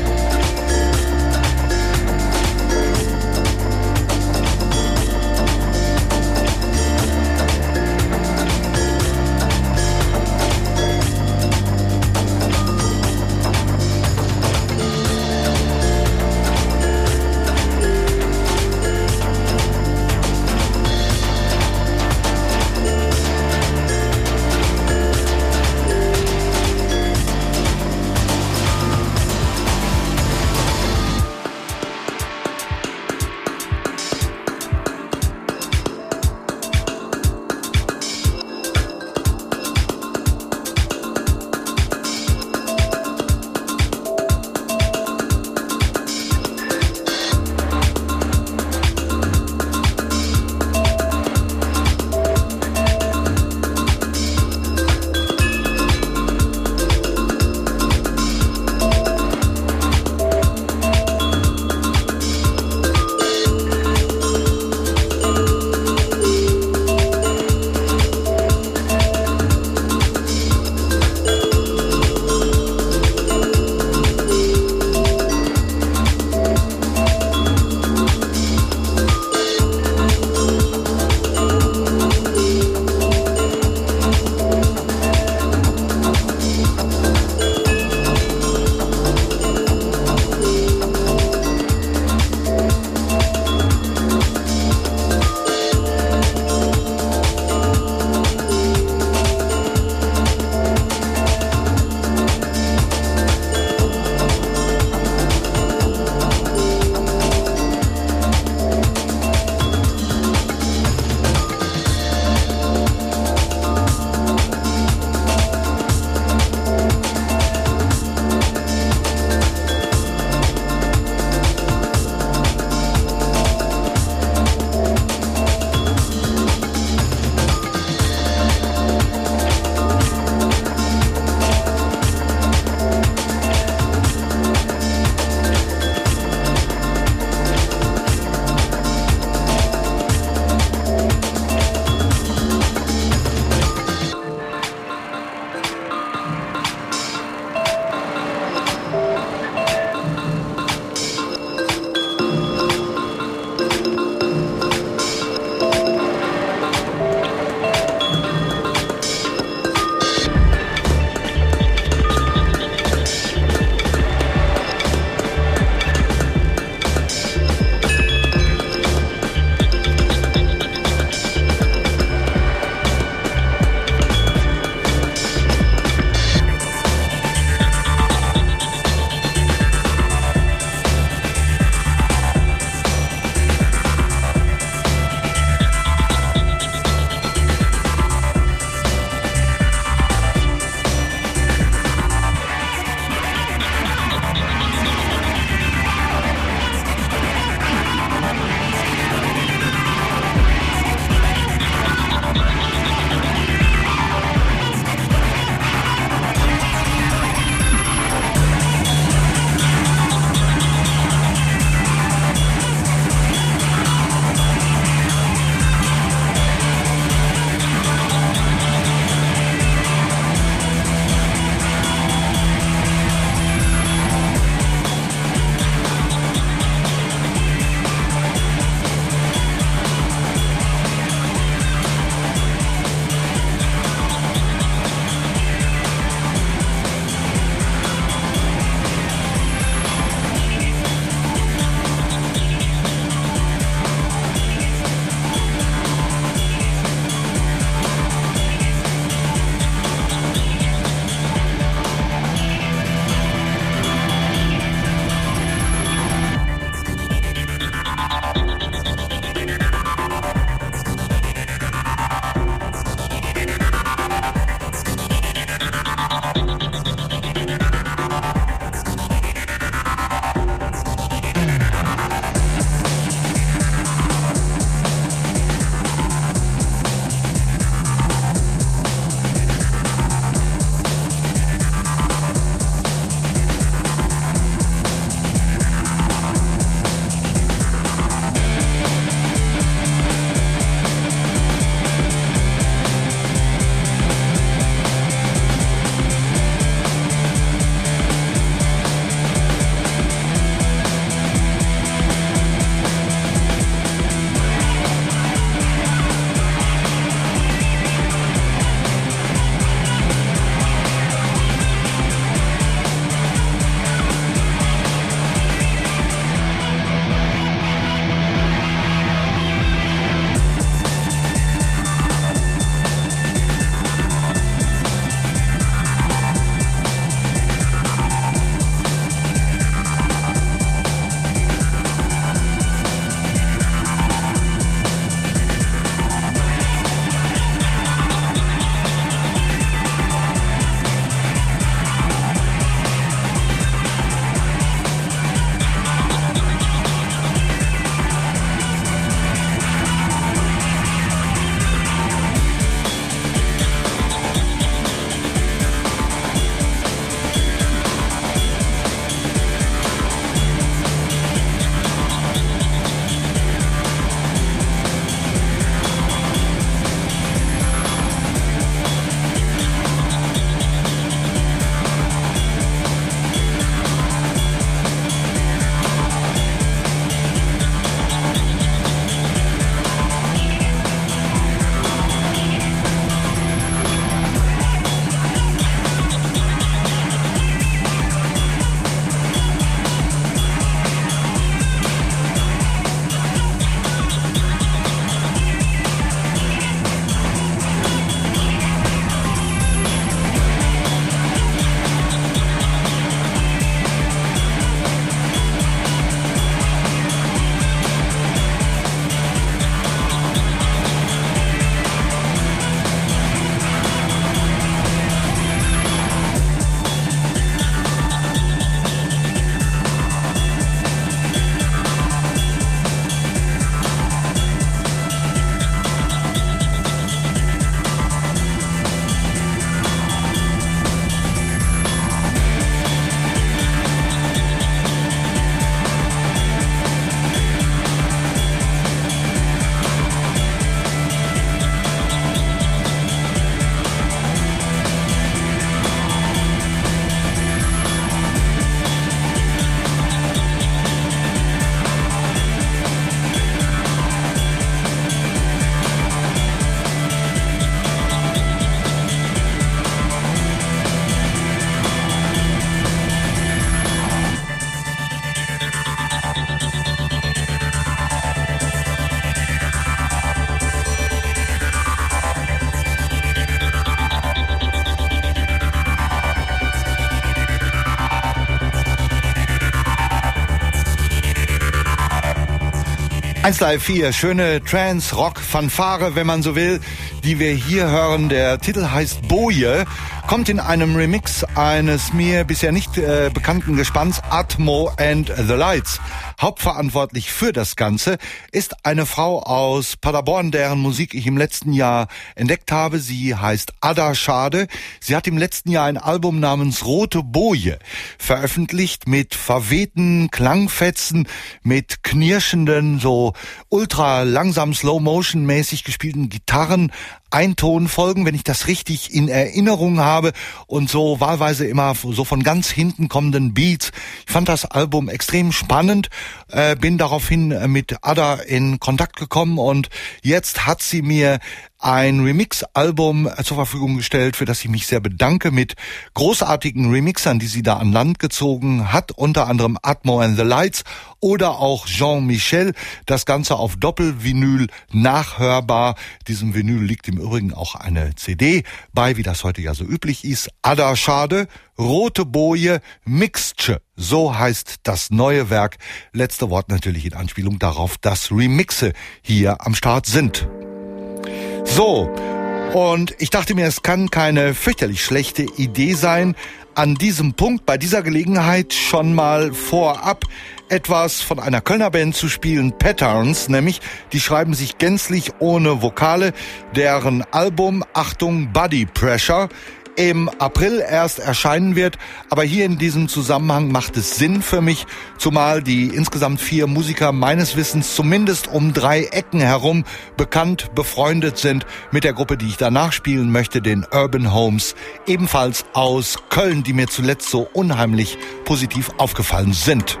eins Live vier, schöne Trance-Rock-Fanfare, wenn man so will, die wir hier hören. Der Titel heißt Boje, kommt in einem Remix eines mir bisher nicht äh, bekannten Gespanns Atmo and the Lights. Hauptverantwortlich für das Ganze ist eine Frau aus Paderborn, deren Musik ich im letzten Jahr entdeckt habe. Sie heißt Ada Schade. Sie hat im letzten Jahr ein Album namens Rote Boje veröffentlicht mit verwehten Klangfetzen, mit knirschenden, so ultra langsam Slow-Motion-mäßig gespielten Gitarren, Eintonfolgen, wenn ich das richtig in Erinnerung habe, und so wahlweise immer so von ganz hinten kommenden Beats. Ich fand das Album extrem spannend, äh, bin daraufhin mit Ada in Kontakt gekommen und jetzt hat sie mir ein Remix-Album zur Verfügung gestellt, für das ich mich sehr bedanke, mit großartigen Remixern, die sie da an Land gezogen hat, unter anderem Atmo and the Lights oder auch Jean-Michel. Das Ganze auf Doppelvinyl nachhörbar. Diesem Vinyl liegt im Übrigen auch eine C D bei, wie das heute ja so üblich ist. Ada Schade, Rote Boje, Mixture. So heißt das neue Werk. Letzte Wort natürlich in Anspielung darauf, dass Remixe hier am Start sind. So, und ich dachte mir, es kann keine fürchterlich schlechte Idee sein, an diesem Punkt, bei dieser Gelegenheit schon mal vorab etwas von einer Kölner Band zu spielen, Patterns, nämlich, die schreiben sich gänzlich ohne Vokale, deren Album, Achtung, Body Pressure, im April erst erscheinen wird, aber hier in diesem Zusammenhang macht es Sinn für mich, zumal die insgesamt vier Musiker meines Wissens zumindest um drei Ecken herum bekannt, befreundet sind mit der Gruppe, die ich danach spielen möchte, den Urban Homes, ebenfalls aus Köln, die mir zuletzt so unheimlich positiv aufgefallen sind.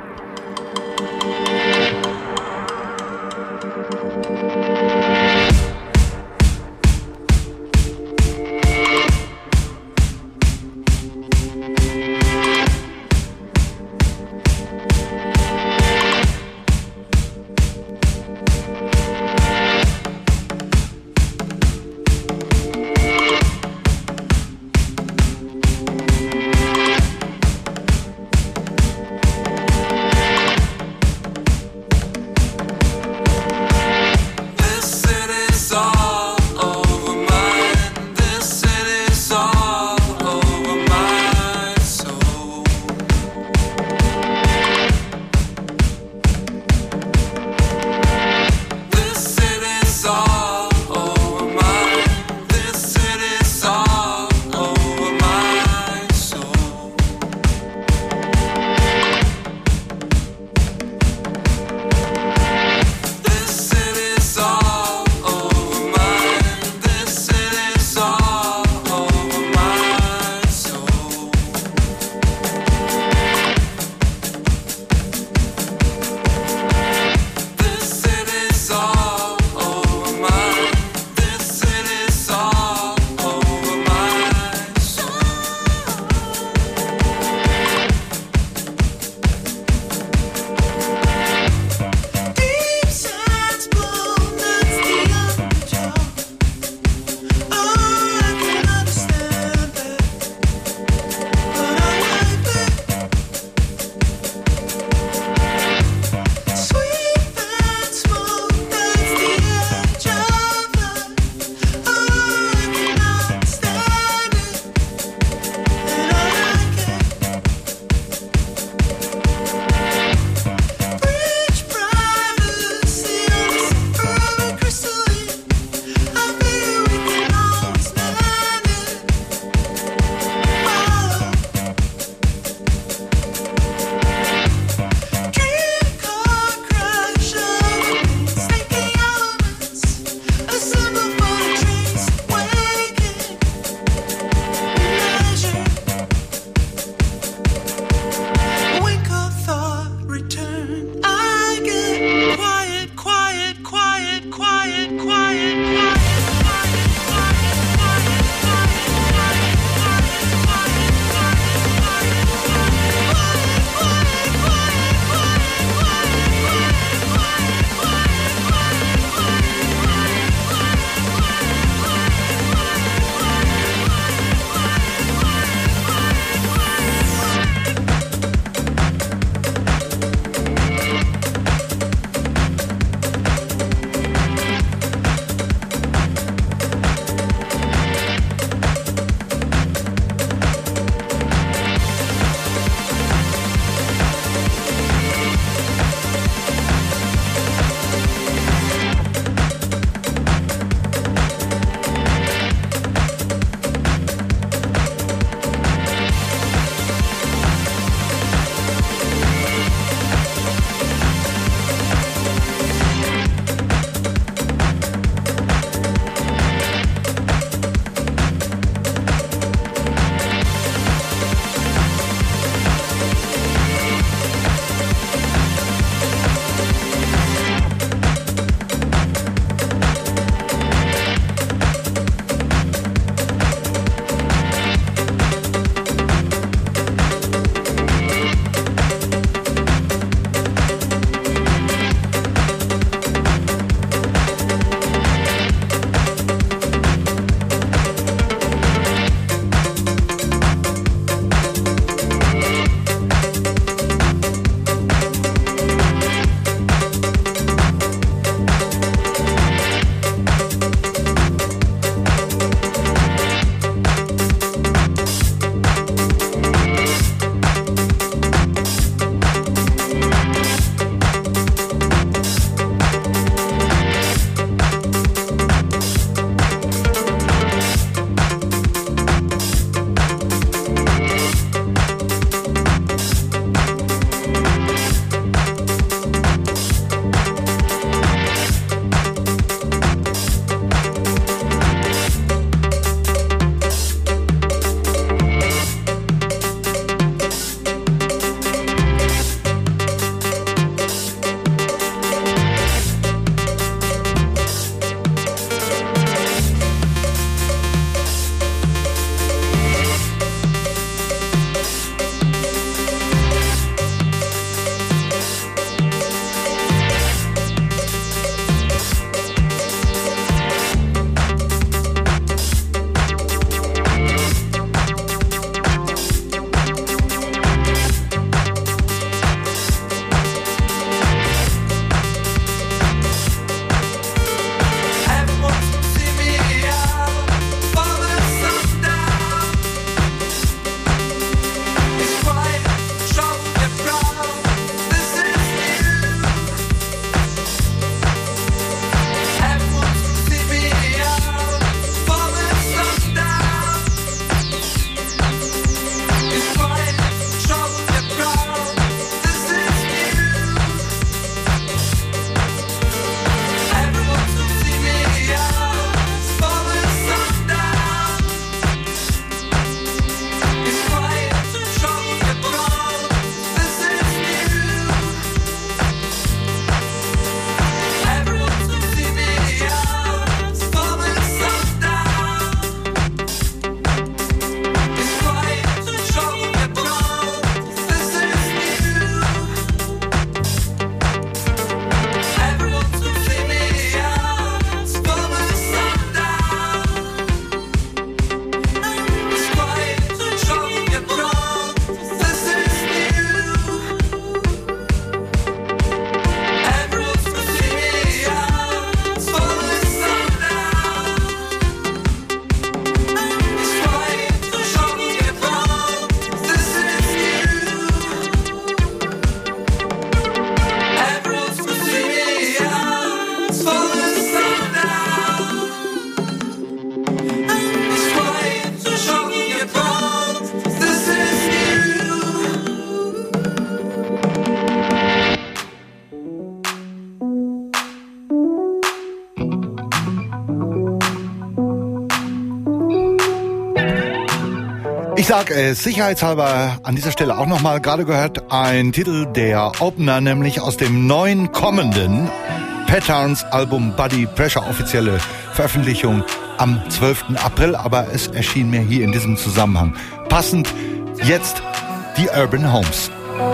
Ich sag es sicherheitshalber an dieser Stelle auch nochmal, gerade gehört ein Titel der Opener, nämlich aus dem neuen kommenden Patterns Album Body Pressure, offizielle Veröffentlichung am zwölften April, aber es erschien mir hier in diesem Zusammenhang passend. Jetzt die Urban Homes.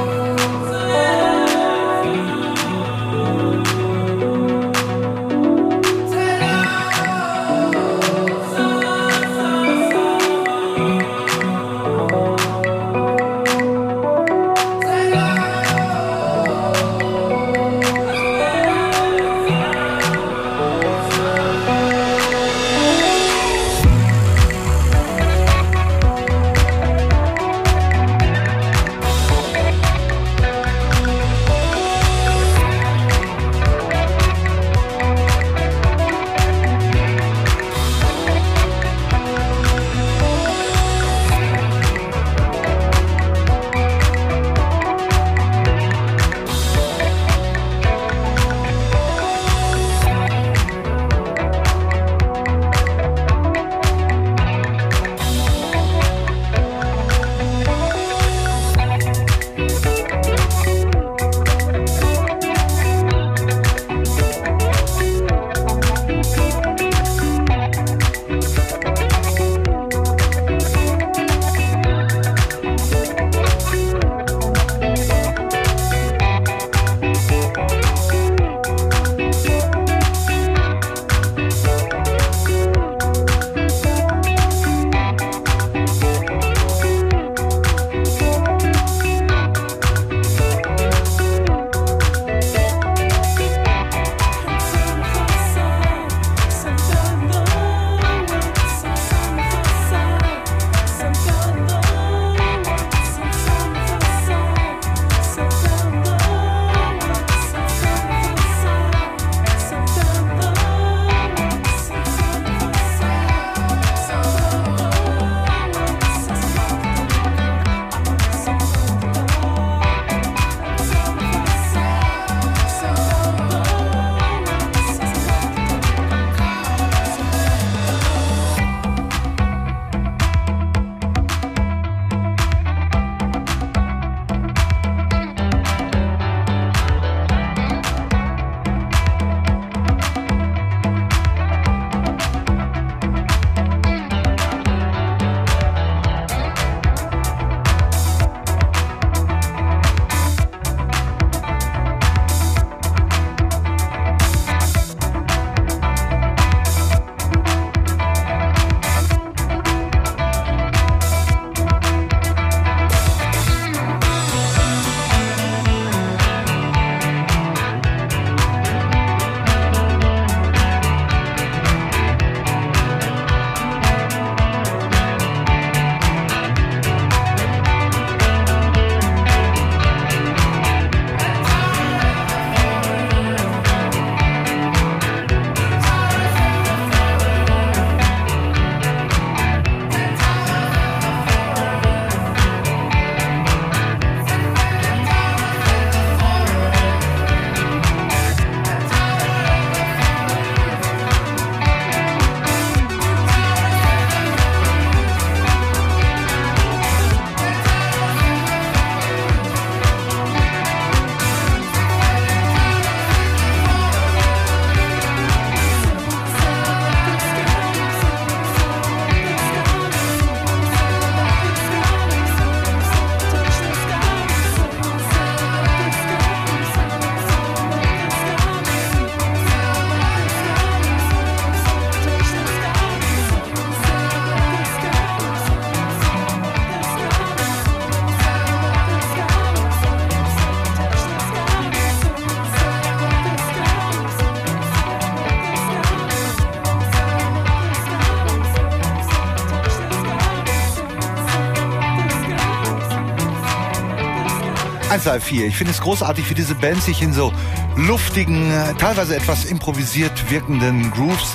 eins Live vier. Ich finde es großartig, wie diese Band sich in so luftigen, teilweise etwas improvisiert wirkenden Grooves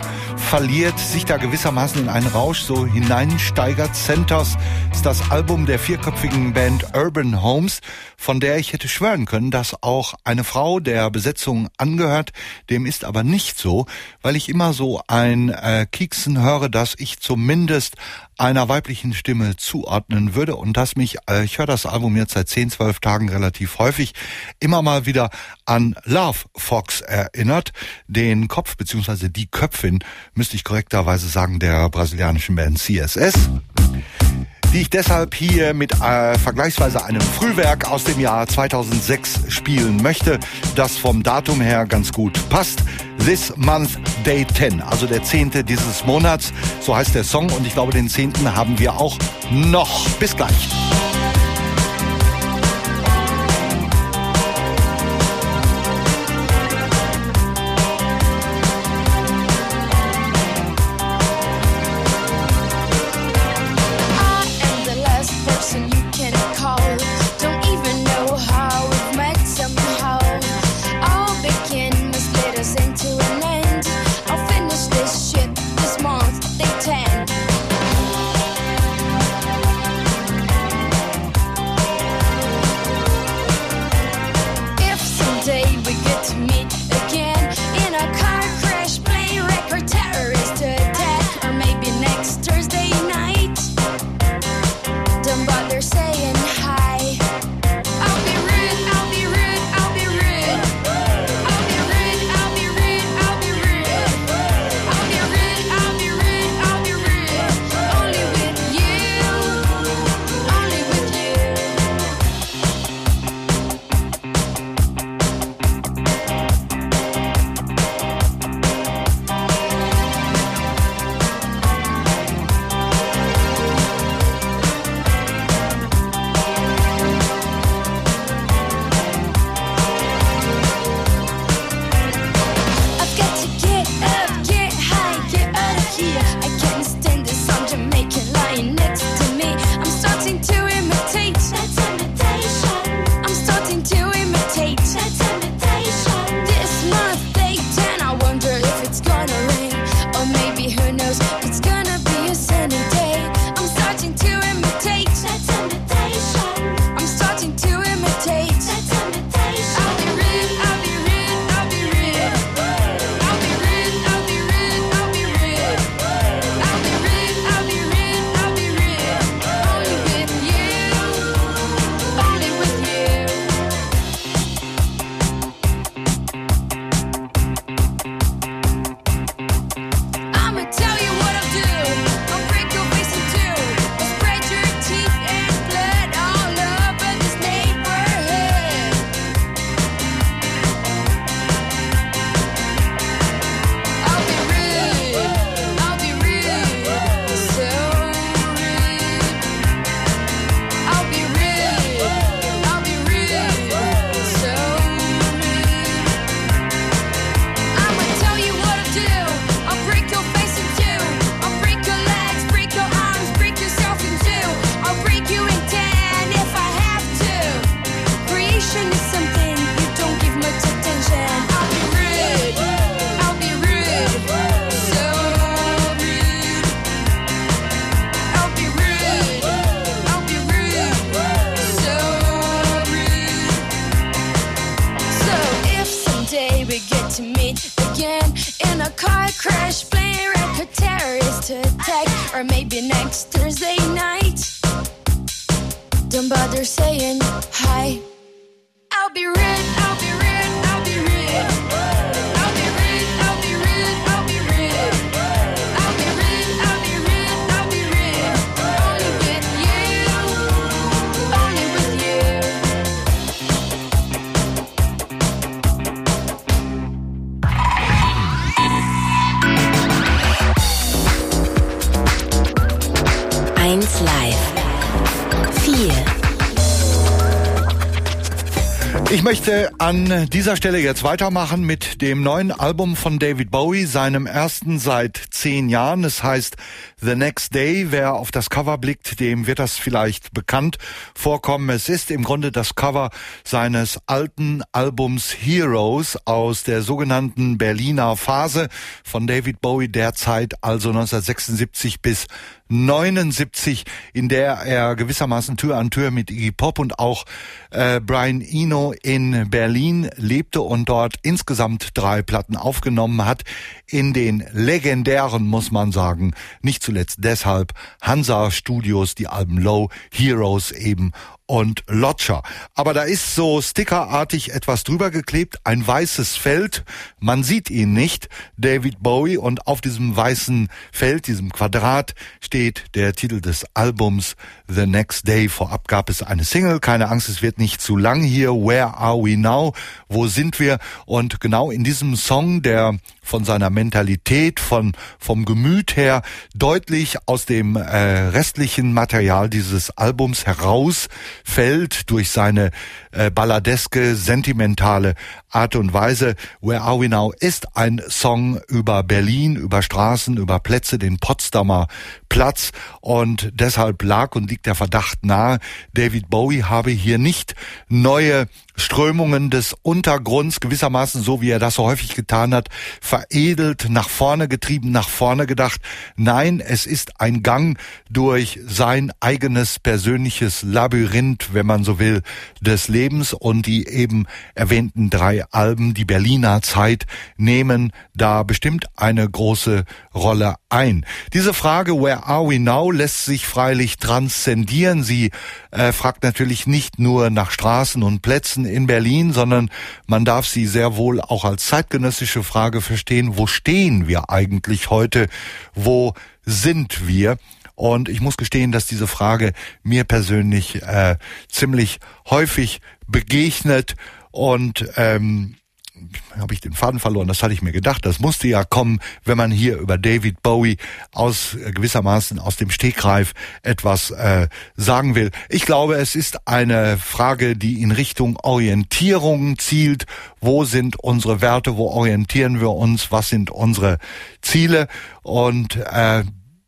verliert, sich da gewissermaßen in einen Rausch so hineinsteigert. Centers ist das Album der vierköpfigen Band Urban Homes, von der ich hätte schwören können, dass auch eine Frau der Besetzung angehört. Dem ist aber nicht so, weil ich immer so ein äh, Kieksen höre, dass ich zumindest einer weiblichen Stimme zuordnen würde und dass mich, äh, ich höre das Album jetzt seit zehn, zwölf Tagen relativ häufig, immer mal wieder an Love Fox erinnert, den Kopf bzw. die Köpfin, müsste ich korrekterweise sagen, der brasilianischen Band C S S, die ich deshalb hier mit äh, vergleichsweise einem Frühwerk aus dem Jahr zweitausendsechs spielen möchte, das vom Datum her ganz gut passt. This Month Day zehn, also der zehnte dieses Monats, so heißt der Song und ich glaube, den zehnten haben wir auch noch. Bis gleich. Or maybe next Thursday night. Don't bother saying hi. I'll be red, I'll be red, I'll be red. I'll be red, I'll be red, I'll be red. I'll be red, I'll be red, I'll be red. Only with you, only with you. eins Live. vier. Ich möchte an dieser Stelle jetzt weitermachen mit dem neuen Album von David Bowie, seinem ersten seit zehn Jahren. Es heißt The Next Day. Wer auf das Cover blickt, dem wird das vielleicht bekannt vorkommen. Es ist im Grunde das Cover seines alten Albums Heroes aus der sogenannten Berliner Phase von David Bowie, der Zeit also neunzehnhundertsechsundsiebzig bis neunundsiebzig, in der er gewissermaßen Tür an Tür mit Iggy Pop und auch äh, Brian Eno in Berlin lebte und dort insgesamt drei Platten aufgenommen hat, in den legendären, muss man sagen, nicht zuletzt deshalb Hansa Studios, die Alben Low, Heroes eben und Lodger. Aber da ist so stickerartig etwas drüber geklebt, ein weißes Feld. Man sieht ihn nicht, David Bowie, und auf diesem weißen Feld, diesem Quadrat, steht der Titel des Albums The Next Day. Vorab gab es eine Single, keine Angst, es wird nicht zu lang hier. Where Are We Now? Wo sind wir? Und genau in diesem Song, der von seiner Mentalität, von vom Gemüt her deutlich aus dem äh, restlichen Material dieses Albums herausfällt durch seine äh, balladeske, sentimentale Art und Weise. Where Are We Now ist ein Song über Berlin, über Straßen, über Plätze, den Potsdamer Platz, und deshalb lag und liegt der Verdacht nahe, David Bowie habe hier nicht neue Strömungen des Untergrunds, gewissermaßen so wie er das so häufig getan hat, veredelt, nach vorne getrieben, nach vorne gedacht. Nein, es ist ein Gang durch sein eigenes persönliches Labyrinth, wenn man so will, des Lebens, und die eben erwähnten drei Alben, die Berliner Zeit, nehmen da bestimmt eine große Rolle ein. Diese Frage, Where Are We Now, lässt sich freilich transzendieren. Sie äh, fragt natürlich nicht nur nach Straßen und Plätzen in Berlin, sondern man darf sie sehr wohl auch als zeitgenössische Frage verstehen. Wo stehen wir eigentlich heute? Wo sind wir? Und ich muss gestehen, dass diese Frage mir persönlich äh, ziemlich häufig begegnet, und ähm, habe ich den Faden verloren, das hatte ich mir gedacht, das musste ja kommen, wenn man hier über David Bowie aus äh, gewissermaßen aus dem Stegreif etwas äh, sagen will. Ich glaube, es ist eine Frage, die in Richtung Orientierung zielt. Wo sind unsere Werte, wo orientieren wir uns, was sind unsere Ziele? Und äh,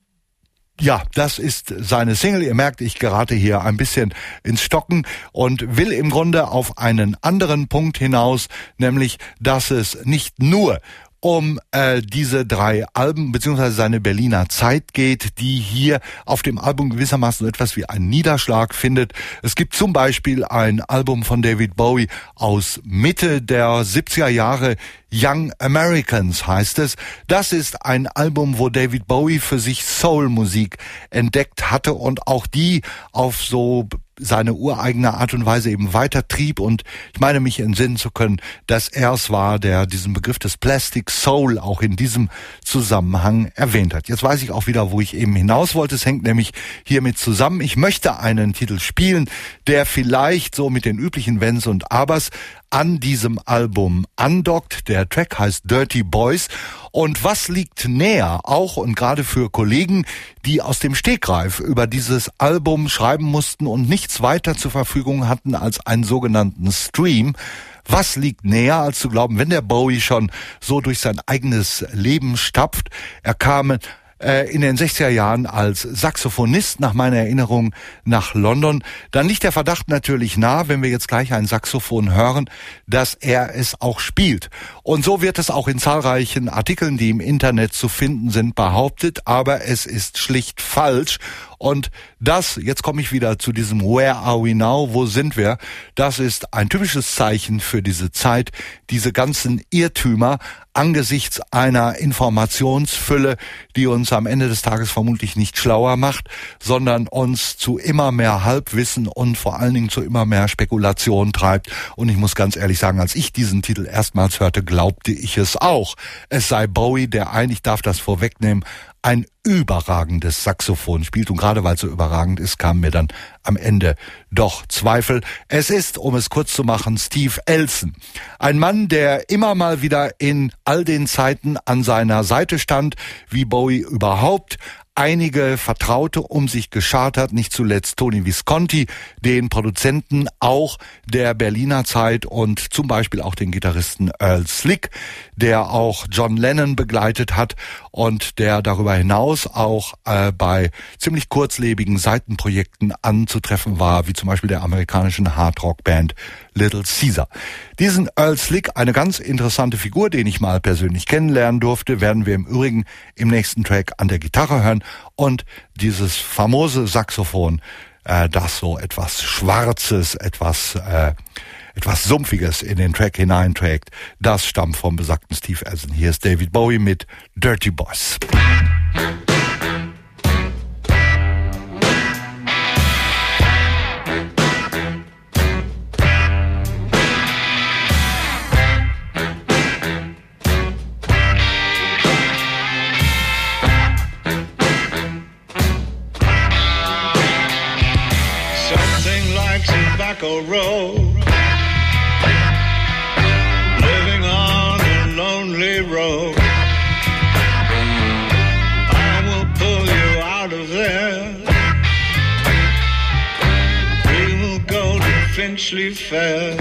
ja, das ist seine Single. Ihr merkt, ich gerate hier ein bisschen ins Stocken und will im Grunde auf einen anderen Punkt hinaus, nämlich, dass es nicht nur um äh, diese drei Alben beziehungsweise seine Berliner Zeit geht, die hier auf dem Album gewissermaßen so etwas wie einen Niederschlag findet. Es gibt zum Beispiel ein Album von David Bowie aus Mitte der siebziger Jahre, Young Americans heißt es. Das ist ein Album, wo David Bowie für sich Soul-Musik entdeckt hatte und auch die auf so seine ureigene Art und Weise eben weitertrieb, und ich meine mich entsinnen zu können, dass er es war, der diesen Begriff des Plastic Soul auch in diesem Zusammenhang erwähnt hat. Jetzt weiß ich auch wieder, wo ich eben hinaus wollte. Es hängt nämlich hiermit zusammen. Ich möchte einen Titel spielen, der vielleicht so mit den üblichen Wenns und Abers an diesem Album andockt. Der Track heißt Dirty Boys. Und was liegt näher, auch und gerade für Kollegen, die aus dem Stegreif über dieses Album schreiben mussten und nichts weiter zur Verfügung hatten als einen sogenannten Stream? Was liegt näher, als zu glauben, wenn der Bowie schon so durch sein eigenes Leben stapft? Er kam in den sechziger Jahren als Saxophonist, nach meiner Erinnerung, nach London. Dann liegt der Verdacht natürlich nah, wenn wir jetzt gleich ein Saxophon hören, dass er es auch spielt. Und so wird es auch in zahlreichen Artikeln, die im Internet zu finden sind, behauptet, aber es ist schlicht falsch. Und das, jetzt komme ich wieder zu diesem Where Are We Now, wo sind wir? Das ist ein typisches Zeichen für diese Zeit, diese ganzen Irrtümer angesichts einer Informationsfülle, die uns am Ende des Tages vermutlich nicht schlauer macht, sondern uns zu immer mehr Halbwissen und vor allen Dingen zu immer mehr Spekulation treibt. Und ich muss ganz ehrlich sagen, als ich diesen Titel erstmals hörte, glaubte ich es auch. Es sei Bowie, der ein, ich darf das vorwegnehmen, ein überragendes Saxophon spielt, und gerade weil es so überragend ist, kamen mir dann am Ende doch Zweifel. Es ist, um es kurz zu machen, Steve Elson. Ein Mann, der immer mal wieder in all den Zeiten an seiner Seite stand, wie Bowie überhaupt. einige Vertraute um sich geschart hat, nicht zuletzt Tony Visconti, den Produzenten auch der Berliner Zeit und zum Beispiel auch den Gitarristen Earl Slick, der auch John Lennon begleitet hat und der darüber hinaus auch äh, bei ziemlich kurzlebigen Seitenprojekten anzutreffen war, wie zum Beispiel der amerikanischen Hardrock-Band Little Caesar. Diesen Earl Slick, eine ganz interessante Figur, den ich mal persönlich kennenlernen durfte, werden wir im Übrigen im nächsten Track an der Gitarre hören und dieses famose Saxophon, äh, das so etwas Schwarzes, etwas äh, etwas Sumpfiges in den Track hineinträgt, das stammt vom besagten Steve Essen. Hier ist David Bowie mit Dirty Boys. Something like Tobacco Road, living on a lonely road. I will pull you out of there. We will go to Finchley Fair.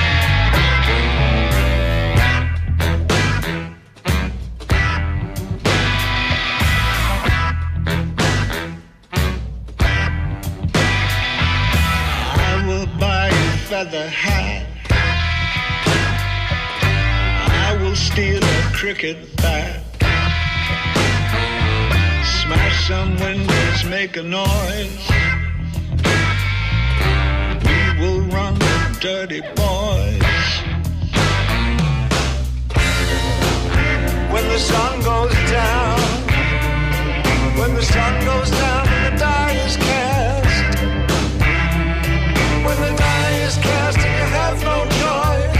I will buy you a feather hat. I will steal a cricket bat. Smash some windows, make a noise. We will run the dirty boys. When the sun goes down, when the sun goes down and the die is cast, when the die is cast and you have no choice,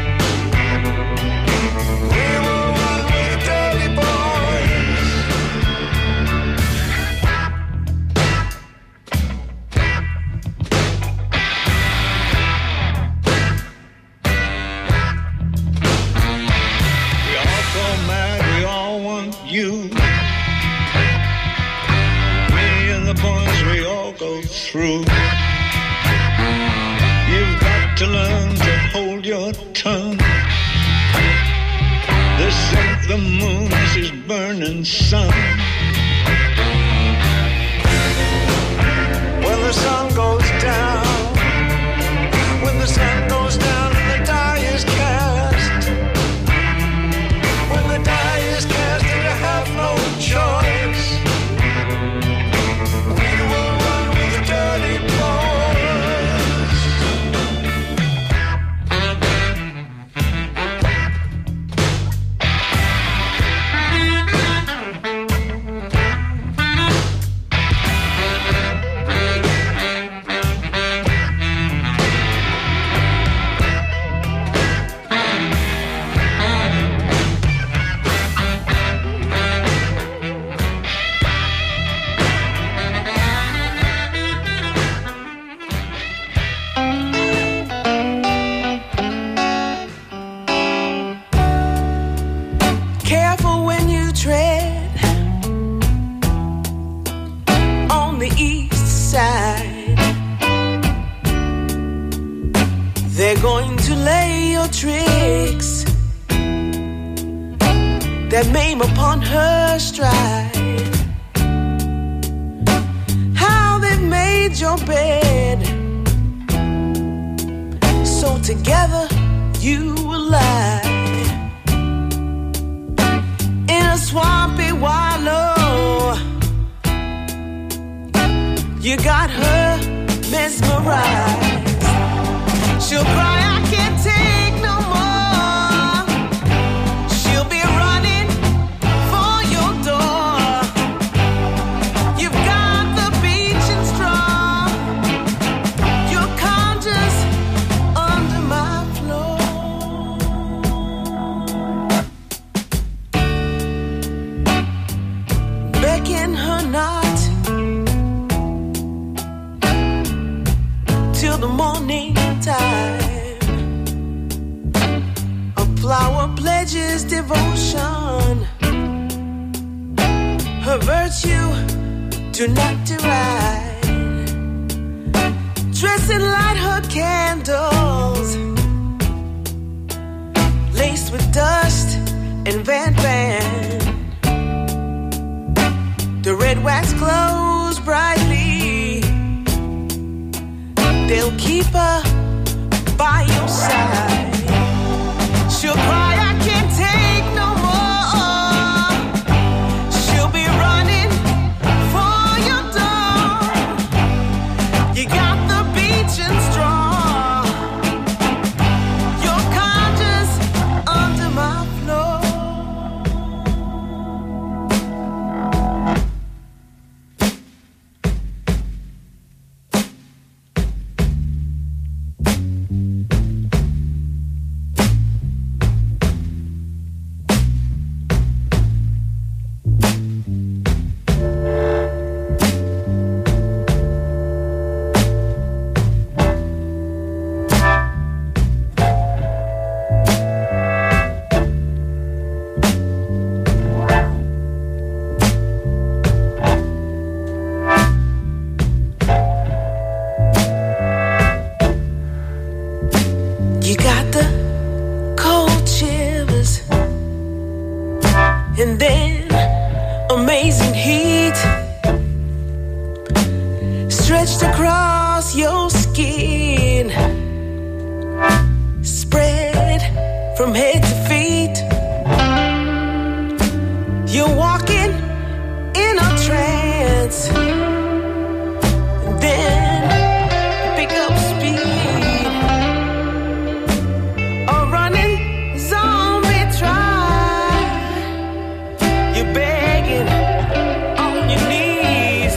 we will run with the dirty boys. We all go mad, we all want you. Me and the boys, we all go through. You've got to learn to hold your tongue. This ain't the moon, this is burning sun. When the sun goes down, when the sun goes down and the die is cast, when the die is cast and you have no choice, we will run with the dirty boys. Careful when you tread on the east side. They're going to lay your tricks that maim upon her stride. How they've made your bed so together you will lie in a swampy wallow. You got her mesmerized. She'll cry, I can't take no more. She'll be running for your door. You've got the beach and straw. Your conjures under my floor. Beckon her not till the morning time. A flower pledges devotion. Her virtue to not to ride. Dress and light her candles, laced with dust and Van Van. The red wax glows brightly. They'll keep her by your side. She'll cry, I can't take no more. She'll be running for your door. You got the beach and straw. Your conscience under my floor. You got the cold shivers and then amazing heat stretched across your skin, spread from head to feet. You're walking in a trance, and then pick up speed. A running zombie try. You're begging on your knees.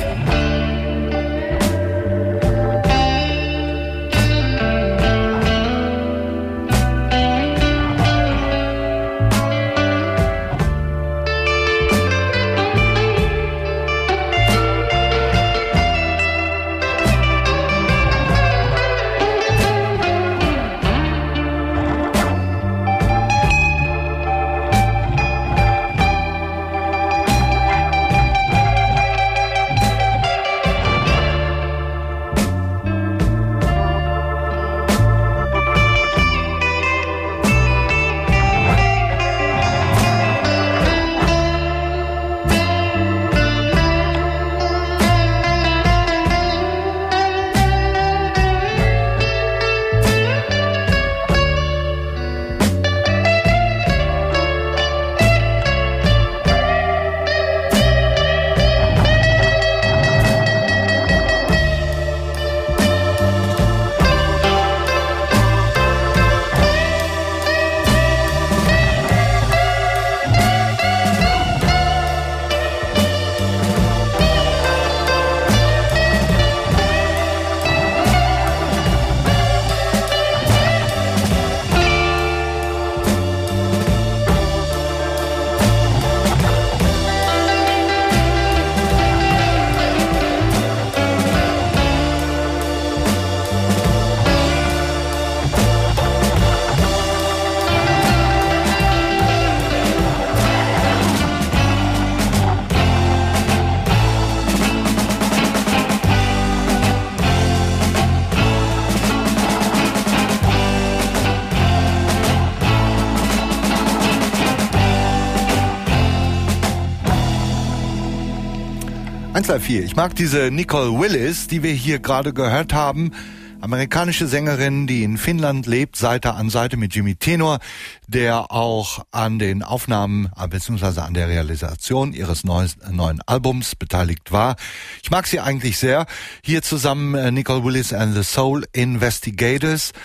eins drei vier. Ich mag diese Nicole Willis, die wir hier gerade gehört haben. Amerikanische Sängerin, die in Finnland lebt, Seite an Seite mit Jimmy Tenor, der auch an den Aufnahmen bzw. an der Realisation ihres neues, neuen Albums beteiligt war. Ich mag sie eigentlich sehr. Hier zusammen Nicole Willis and the Soul Investigators.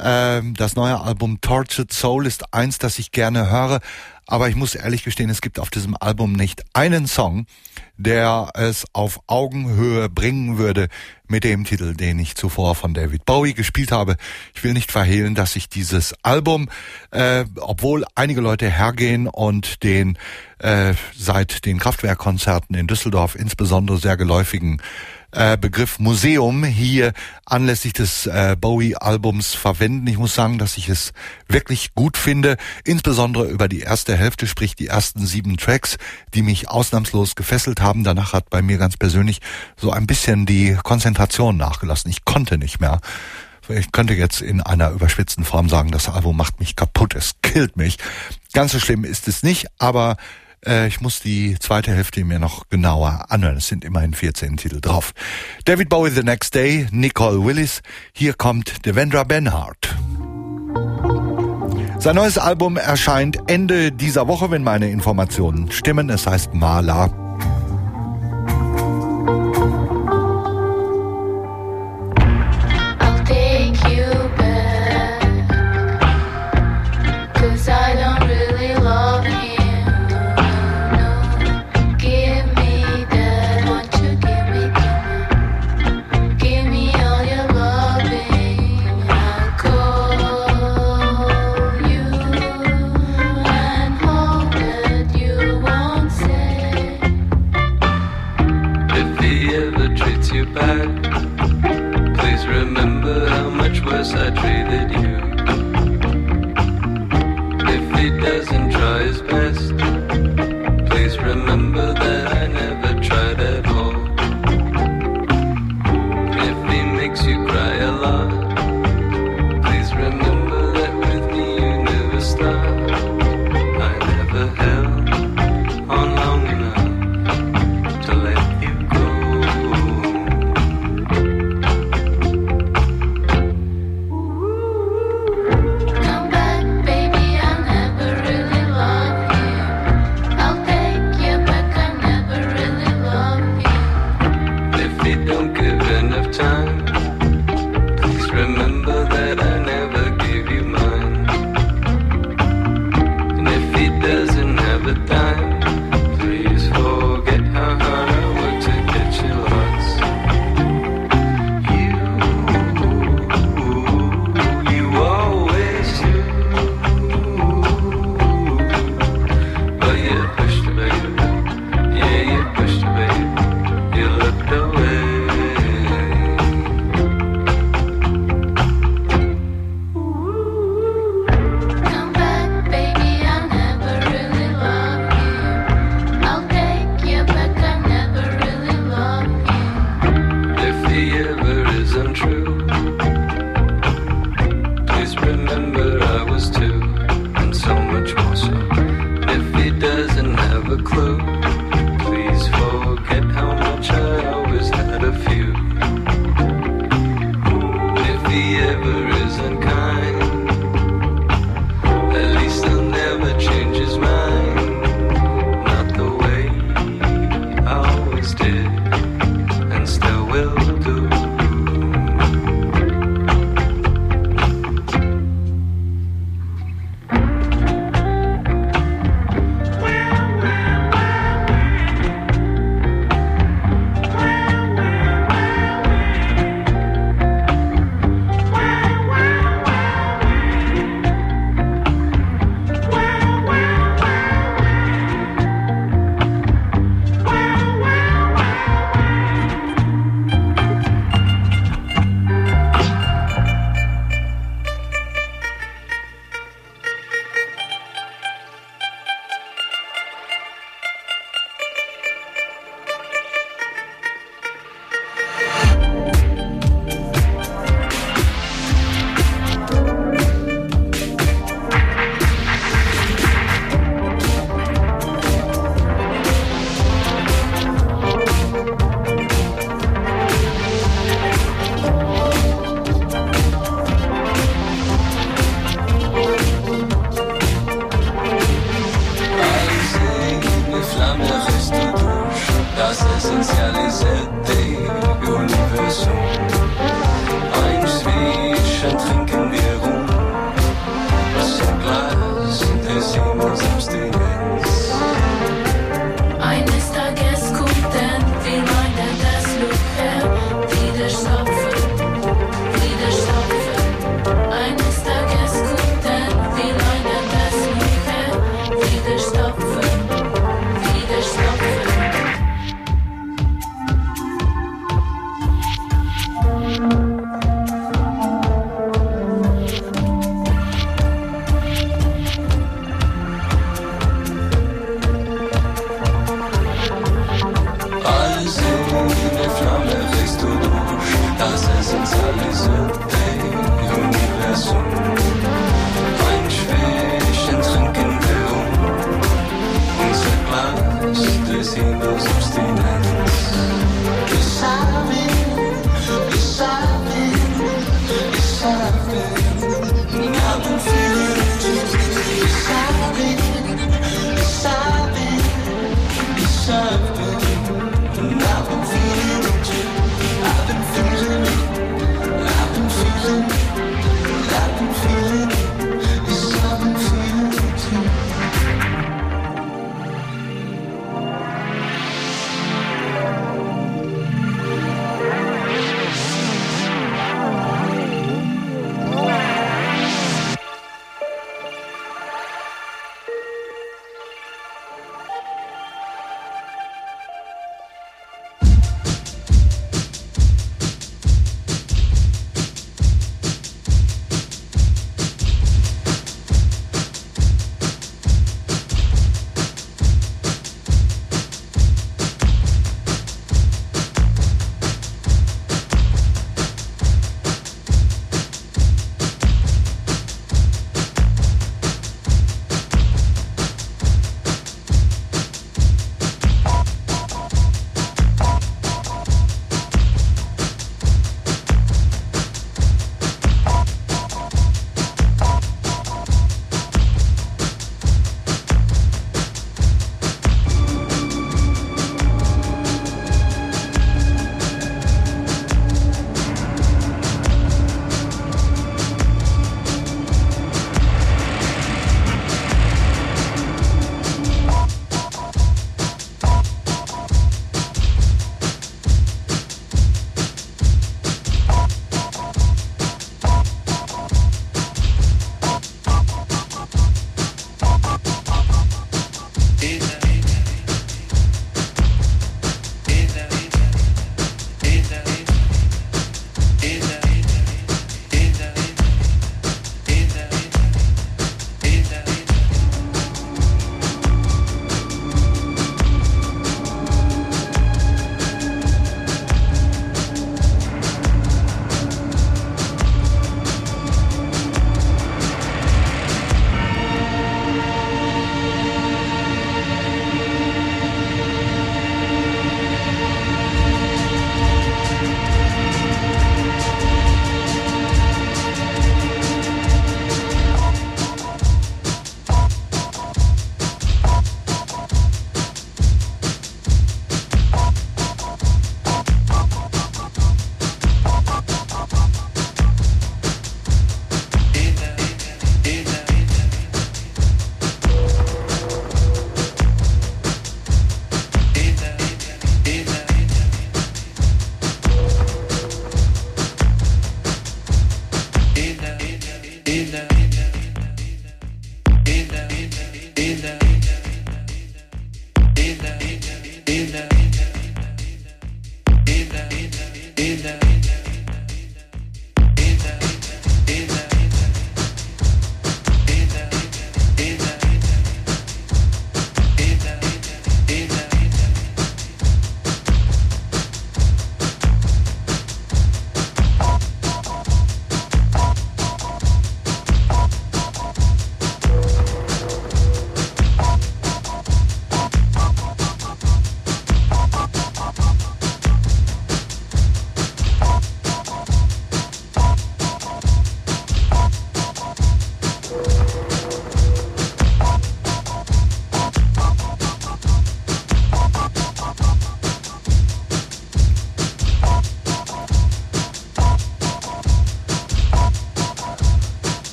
Das neue Album Tortured Soul ist eins, das ich gerne höre. Aber ich muss ehrlich gestehen, es gibt auf diesem Album nicht einen Song, der es auf Augenhöhe bringen würde mit dem Titel, den ich zuvor von David Bowie gespielt habe. Ich will nicht verhehlen, dass ich dieses Album, äh, obwohl einige Leute hergehen und den äh, seit den Kraftwerkkonzerten in Düsseldorf insbesondere sehr geläufigen äh, Begriff Museum hier anlässlich des äh, Bowie-Albums verwenden. Ich muss sagen, dass ich es wirklich gut finde, insbesondere über die erste Hälfte, sprich die ersten sieben Tracks, die mich ausnahmslos gefesselt haben. Danach hat bei mir ganz persönlich so ein bisschen die Konzentration nachgelassen. Ich konnte nicht mehr. Ich könnte jetzt in einer überspitzten Form sagen, das Album macht mich kaputt, es killt mich. Ganz so schlimm ist es nicht, aber äh, ich muss die zweite Hälfte mir noch genauer anhören. Es sind immerhin vierzehn Titel drauf. David Bowie, The Next Day, Nicole Willis. Hier kommt Devendra Banhart. Sein neues Album erscheint Ende dieser Woche, wenn meine Informationen stimmen. Es heißt Mala. I treated you. If he doesn't try his best, please remember that I never tried at all. If he makes you cry a lot, please remember that with me you never stop. I never held on long enough to let you go.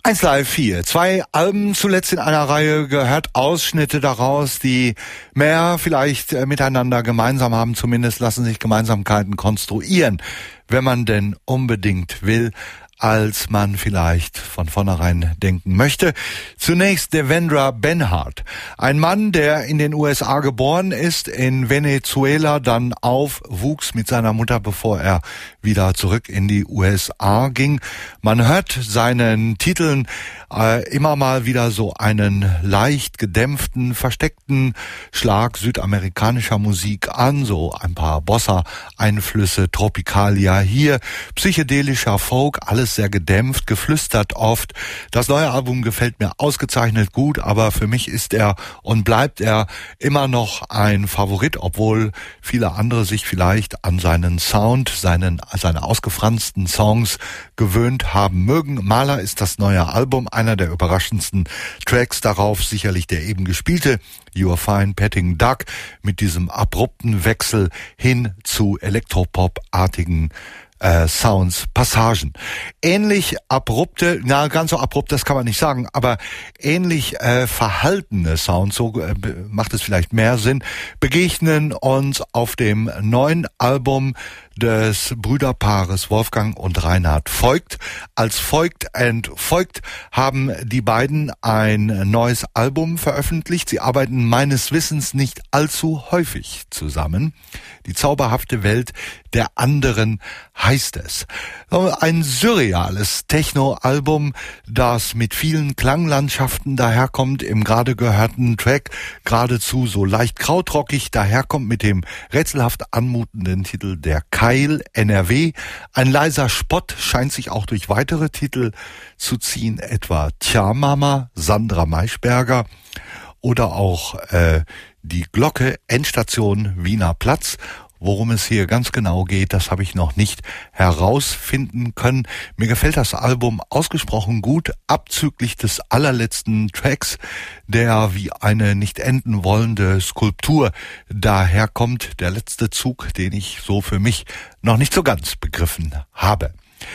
eins Live vier. Zwei Alben zuletzt in einer Reihe, gehört Ausschnitte daraus, die mehr vielleicht äh, miteinander gemeinsam haben. Zumindest lassen sich Gemeinsamkeiten konstruieren, wenn man denn unbedingt will, als man vielleicht von vornherein denken möchte. Zunächst Devendra Banhart, ein Mann, der in den U S A geboren ist, in Venezuela dann aufwuchs mit seiner Mutter, bevor er wieder zurück in die U S A ging. Man hört seinen Titeln äh, immer mal wieder so einen leicht gedämpften, versteckten Schlag südamerikanischer Musik an, so ein paar Bossa-Einflüsse, Tropicalia hier, psychedelischer Folk, alles sehr gedämpft, geflüstert oft. Das neue Album gefällt mir ausgezeichnet gut, aber für mich ist er und bleibt er immer noch ein Favorit, obwohl viele andere sich vielleicht an seinen Sound, seinen, seine ausgefransten Songs gewöhnt haben mögen. Maler ist das neue Album, einer der überraschendsten Tracks darauf, sicherlich der eben gespielte You Are Fine Petting Duck mit diesem abrupten Wechsel hin zu Elektropop-artigen Äh, Sounds, Passagen. Ähnlich abrupte, na ganz so abrupt, das kann man nicht sagen, aber ähnlich äh, verhaltene Sounds, so äh, macht es vielleicht mehr Sinn, begegnen uns auf dem neuen Album des Brüderpaares Wolfgang und Reinhard Voigt. Als Voigt and Voigt haben die beiden ein neues Album veröffentlicht. Sie arbeiten meines Wissens nicht allzu häufig zusammen. Die zauberhafte Welt der anderen heißt es. Ein surreales Techno-Album, das mit vielen Klanglandschaften daherkommt, im gerade gehörten Track geradezu so leicht krautrockig daherkommt mit dem rätselhaft anmutenden Titel Der Keil N R W. Ein leiser Spott scheint sich auch durch weitere Titel zu ziehen, etwa Tja Mama, Sandra Maischberger oder auch äh, die Glocke, Endstation Wiener Platz. Worum es hier ganz genau geht, das habe ich noch nicht herausfinden können. Mir gefällt das Album ausgesprochen gut, abzüglich des allerletzten Tracks, der wie eine nicht enden wollende Skulptur daherkommt. Der letzte Zug, den ich so für mich noch nicht so ganz begriffen habe.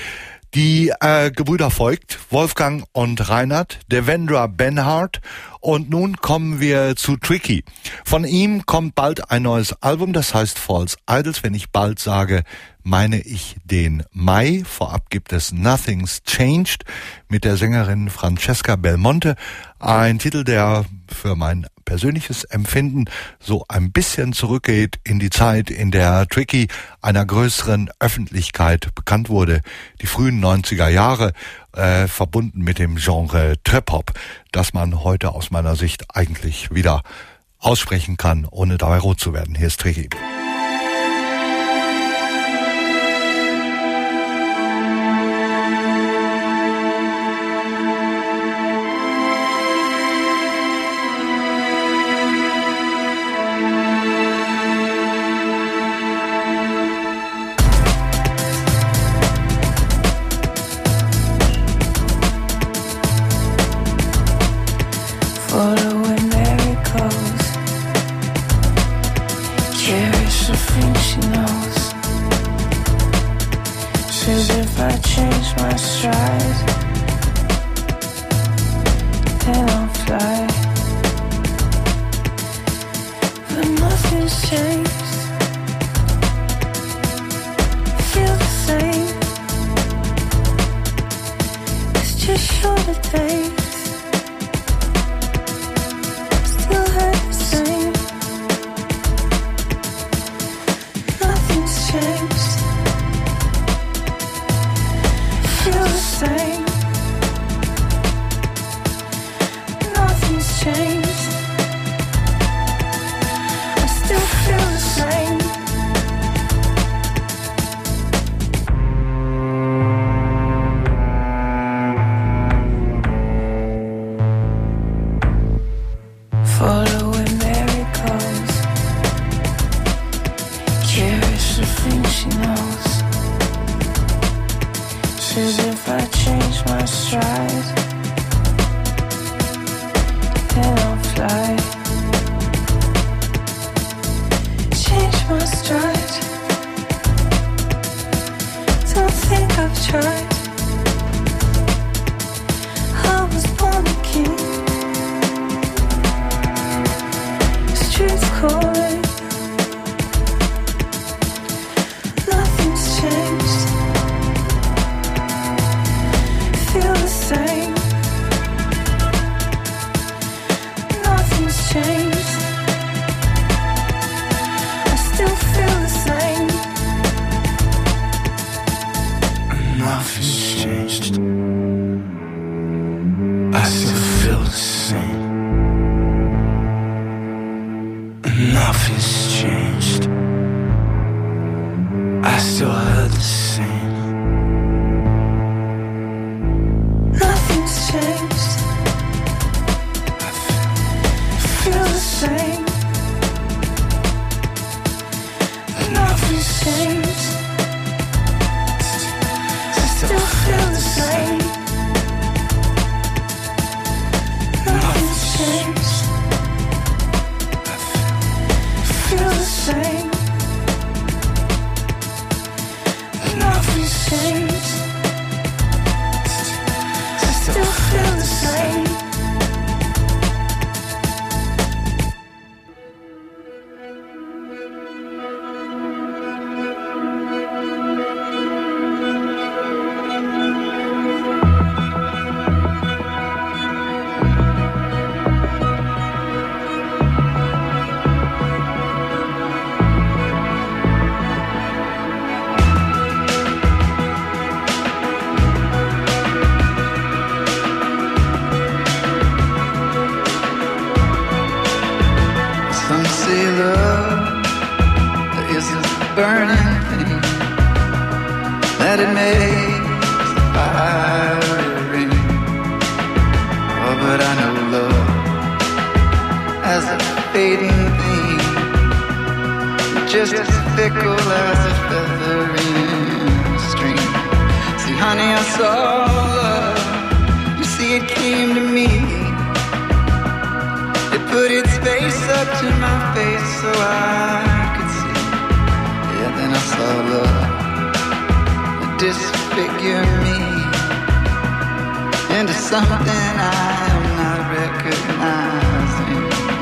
Die äh, Gebrüder Voigt, Wolfgang und Reinhard, Devendra Banhart. Und nun kommen wir zu Tricky. Von ihm kommt bald ein neues Album, das heißt False Idols. Wenn ich bald sage, meine ich den Mai. Vorab gibt es Nothing's Changed mit der Sängerin Francesca Belmonte. Ein Titel, der für mein persönliches Empfinden so ein bisschen zurückgeht in die Zeit, in der Tricky einer größeren Öffentlichkeit bekannt wurde. Die frühen neunziger Jahre, äh, verbunden mit dem Genre Trip-Hop, das man heute aus meiner Sicht eigentlich wieder aussprechen kann, ohne dabei rot zu werden. Hier ist Tricky. Following miracles, curious of things she knows. Says if I change my stride, then I'll fly. But nothing's changed. Feel the same. It's just shorter days. same. Nothing's changed. I still heard the same. Nothing's changed. I feel the same. Nothing's changed. I still feel the same. Nothing's changed. I feel the same. Nothing's changed. I still feel the same. Some say love is a burning thing, that it makes the fire ring. Oh, but I know love as a fading thing, just as fickle as a feather in a string. See, honey, I saw love. You see, it came to me. It put its face up to my face so I could see. Yeah, then I saw love disfigure me into something I am not recognizing.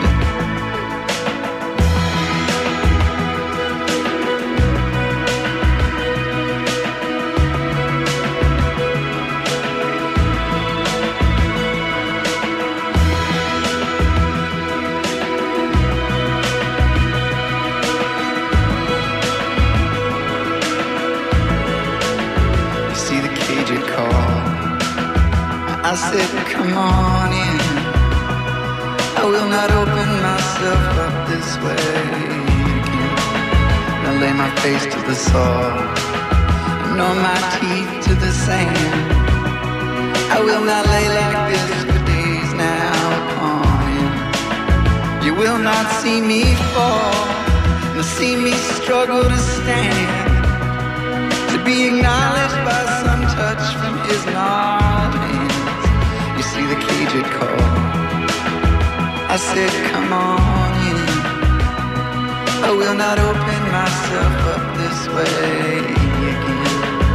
I said, come on in. I will not open myself up this way again. I lay my face to the soil, nor my teeth to the sand. I will not lay like this for days now upon end. You will not see me fall, nor see me struggle to stand, to be acknowledged by some touch from his gnarled hand. See the cage it called. I said, come on in. I will not open myself up this way again.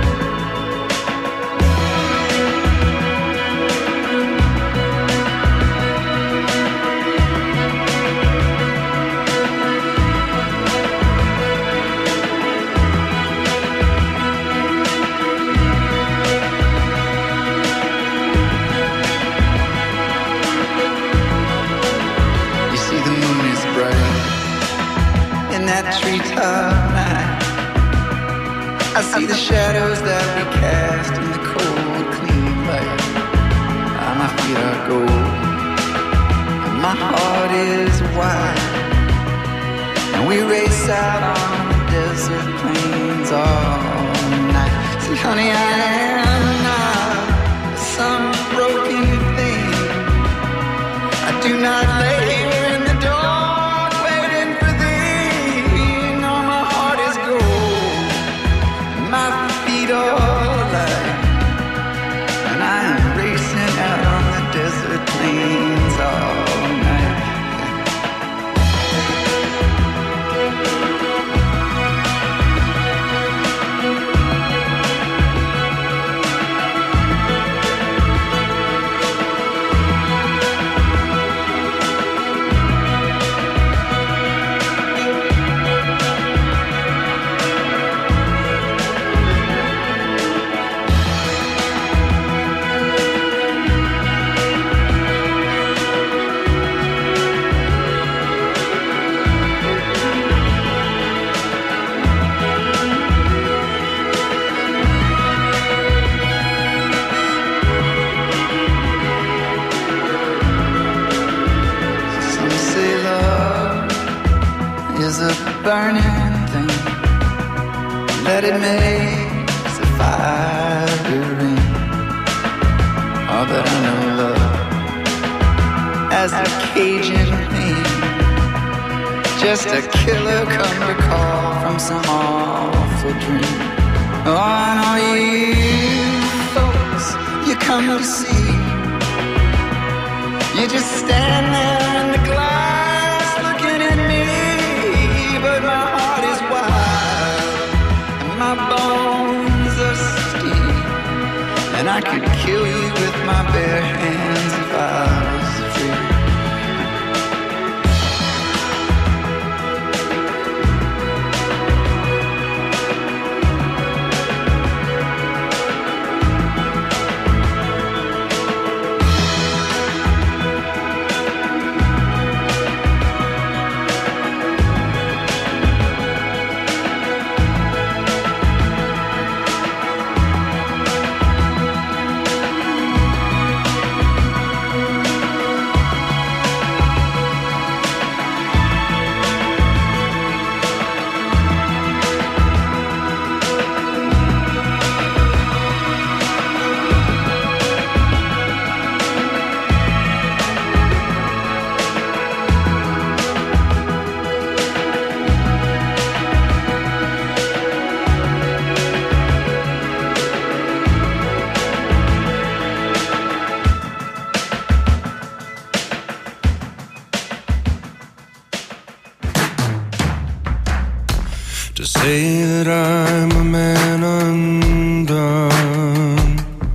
That treetop night, I see the shadows that we cast in the cold, clean light. Ah, my feet are gold, and my heart is wide, and we race out on the desert plains all night. See, honey, I am not some broken thing. I do not lay here in the dark. My feet are light, and I am racing out on the desert plains all night. burning thing. Let it make the fire ring. Oh, but I know love as a Cajun thing. Just a killer come to call from some awful dream. Oh, and all you folks you come to see, you just stand there in the glass looking at me. But my heart is wild and my bones are steel, and I could kill you with my bare hands if I was free. Say that I'm a man undone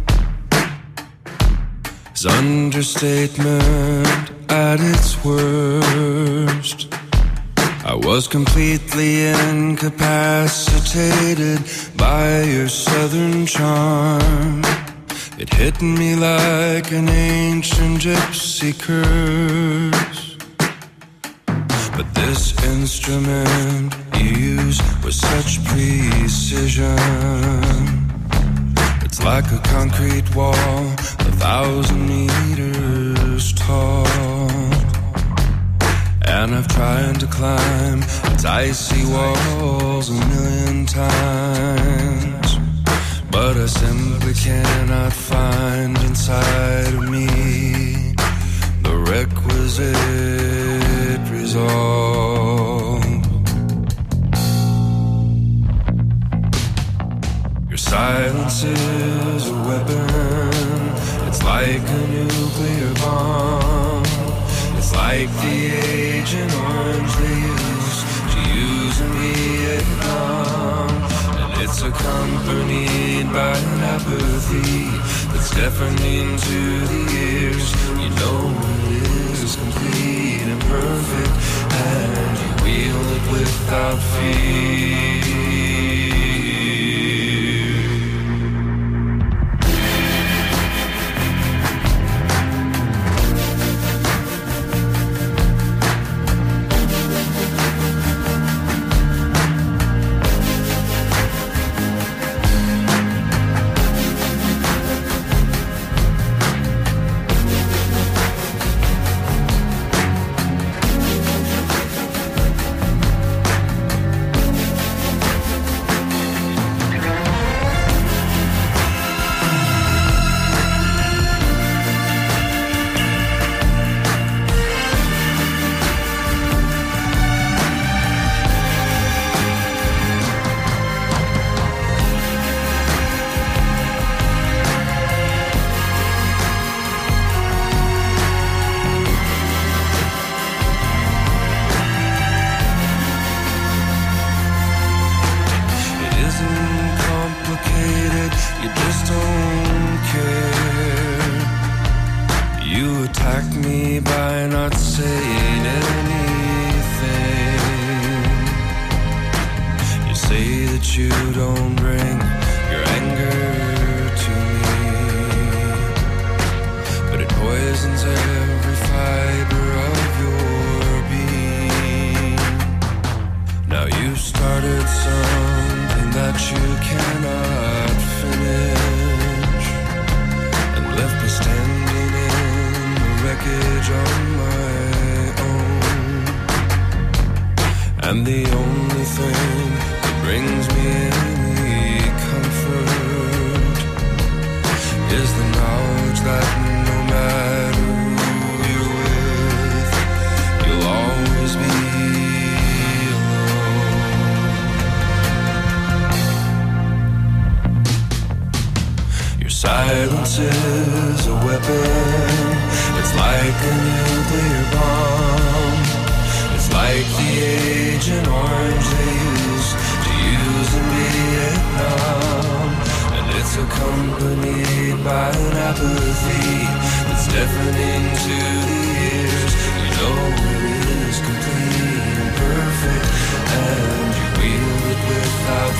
is understatement at its worst. I was completely incapacitated by your southern charm. It hit me like an ancient gypsy curse. But this instrument you use with such precision, it's like a concrete wall a thousand meters tall. And I've tried to climb its icy walls a million times, but I simply cannot find inside of me the requisite resolve. Your silence is a weapon. It's like a nuclear bomb. It's like the Agent Orange they used to use in Vietnam. And it's accompanied by an apathy that's deafening to the ears. You know it is complete and perfect, and you wield it without fear. And the only thing that brings me any comfort is the knowledge that no matter who you're with, you'll always be alone. Your silence is a weapon. It's like a nuclear bomb. It's like the Agent Orange they used to use in Vietnam. And it's accompanied by an apathy that's deafening to the ears. You know it is complete and perfect, and you wield it without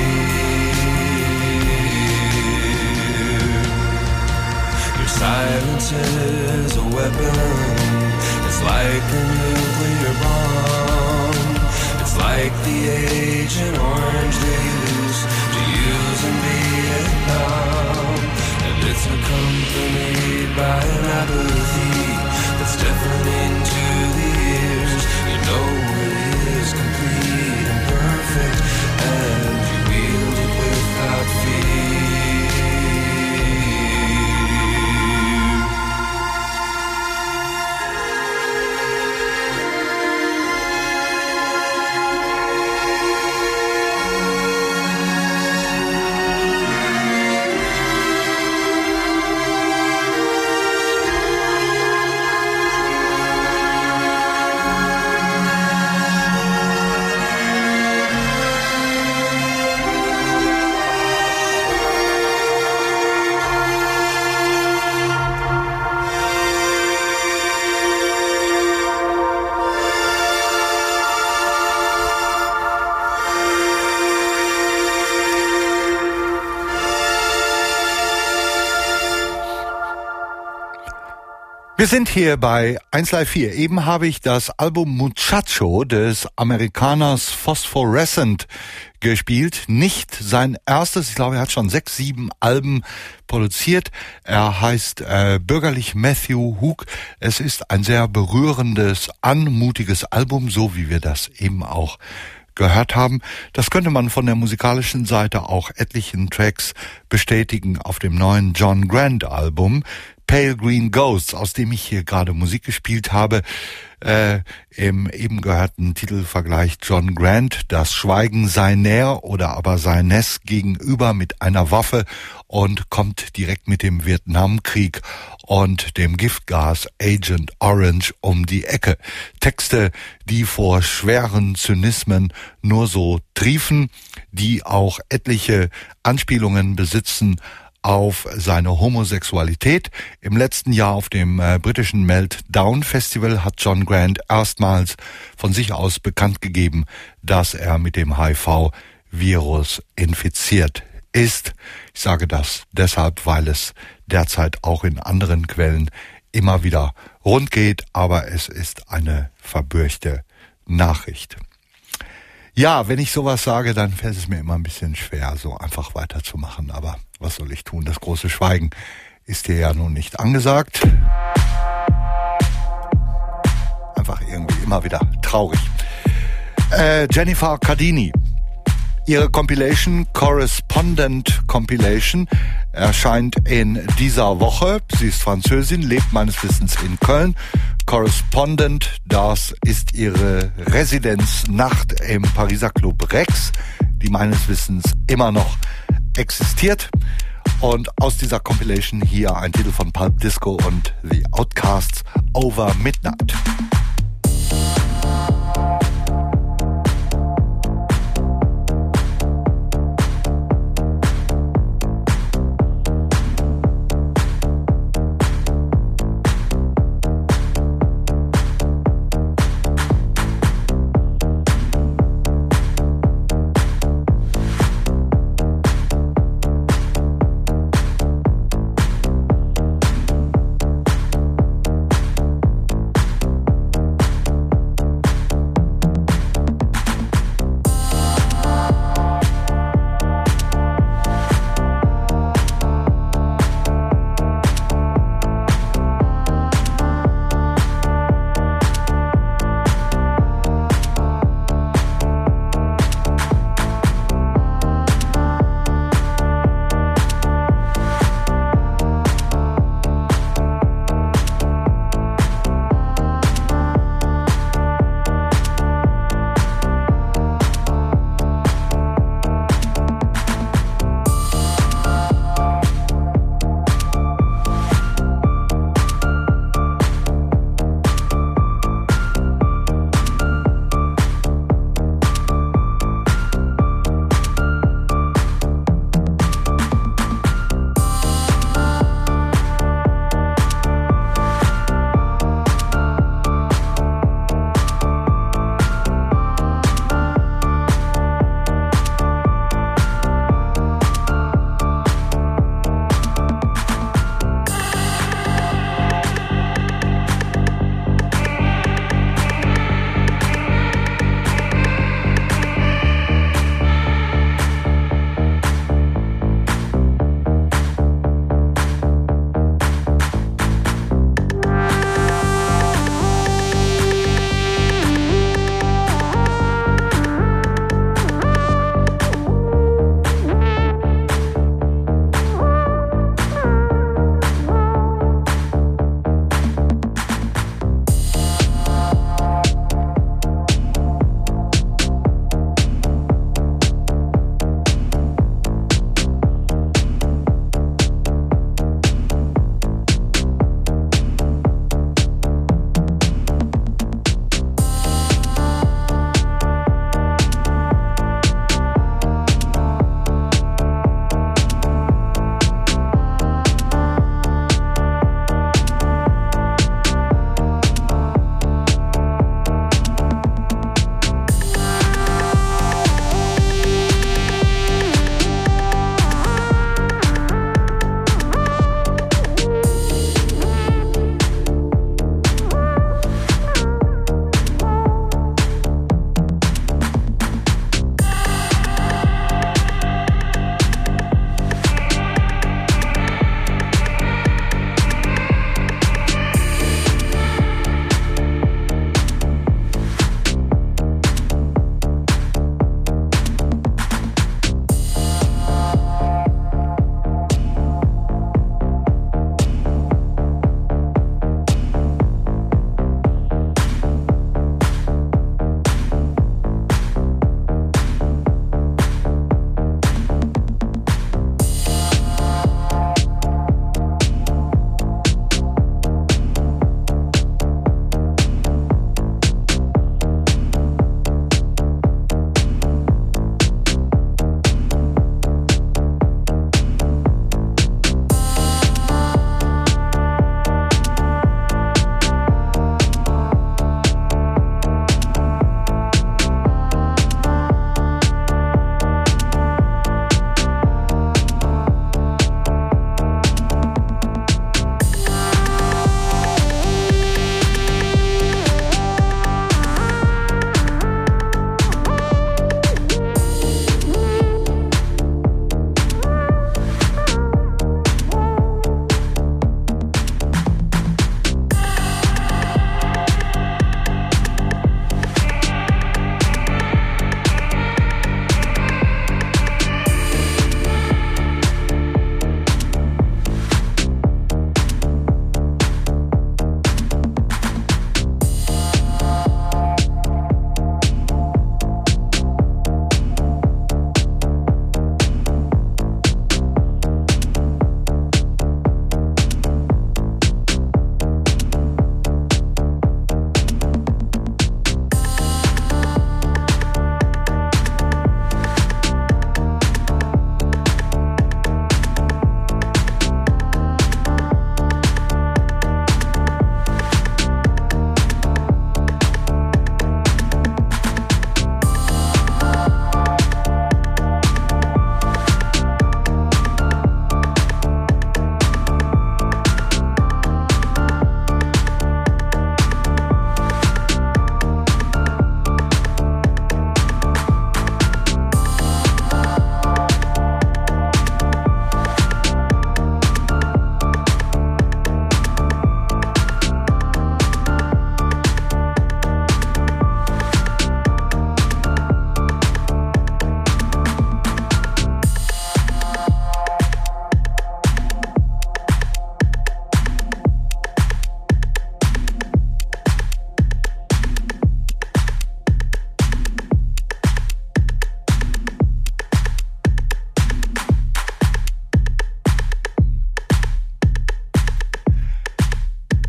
fear. Your silence is a weapon. It's like a nuclear bomb. It's like the Agent Orange they used to use in Vietnam. And it's accompanied by an apathy that's deafening to the ears. You know it is complete and perfect, and you wield it without fear. Wir sind hier bei eins Live vier. Eben habe ich das Album Muchacho des Amerikaners Phosphorescent gespielt. Nicht sein erstes, ich glaube, er hat schon sechs, sieben Alben produziert. Er heißt äh, bürgerlich Matthew Hook. Es ist ein sehr berührendes, anmutiges Album, so wie wir das eben auch gehört haben. Das könnte man von der musikalischen Seite auch etlichen Tracks bestätigen auf dem neuen John Grant Album Pale Green Ghosts, aus dem ich hier gerade Musik gespielt habe. Äh, im eben gehörten Titelvergleich John Grant, das Schweigen sei näher oder aber sei Ness gegenüber mit einer Waffe und kommt direkt mit dem Vietnamkrieg und dem Giftgas Agent Orange um die Ecke. Texte, die vor schweren Zynismen nur so triefen, die auch etliche Anspielungen besitzen auf seine Homosexualität. Im letzten Jahr auf dem äh, britischen Meltdown Festival hat John Grant erstmals von sich aus bekannt gegeben, dass er mit dem H I V-Virus infiziert ist. Ich sage das deshalb, weil es derzeit auch in anderen Quellen immer wieder rund geht, aber es ist eine verbürchte Nachricht. Ja, wenn ich sowas sage, dann fällt es mir immer ein bisschen schwer, so einfach weiterzumachen. Aber was soll ich tun? Das große Schweigen ist hier ja nun nicht angesagt. Einfach irgendwie immer wieder traurig. Äh, Jennifer Cardini. Ihre Compilation, Correspondent Compilation, erscheint in dieser Woche. Sie ist Französin, lebt meines Wissens in Köln. Correspondent, das ist ihre Residenznacht im Pariser Club Rex, die meines Wissens immer noch existiert. Und aus dieser Compilation hier ein Titel von Pulp Disco und The Outcasts, Over Midnight.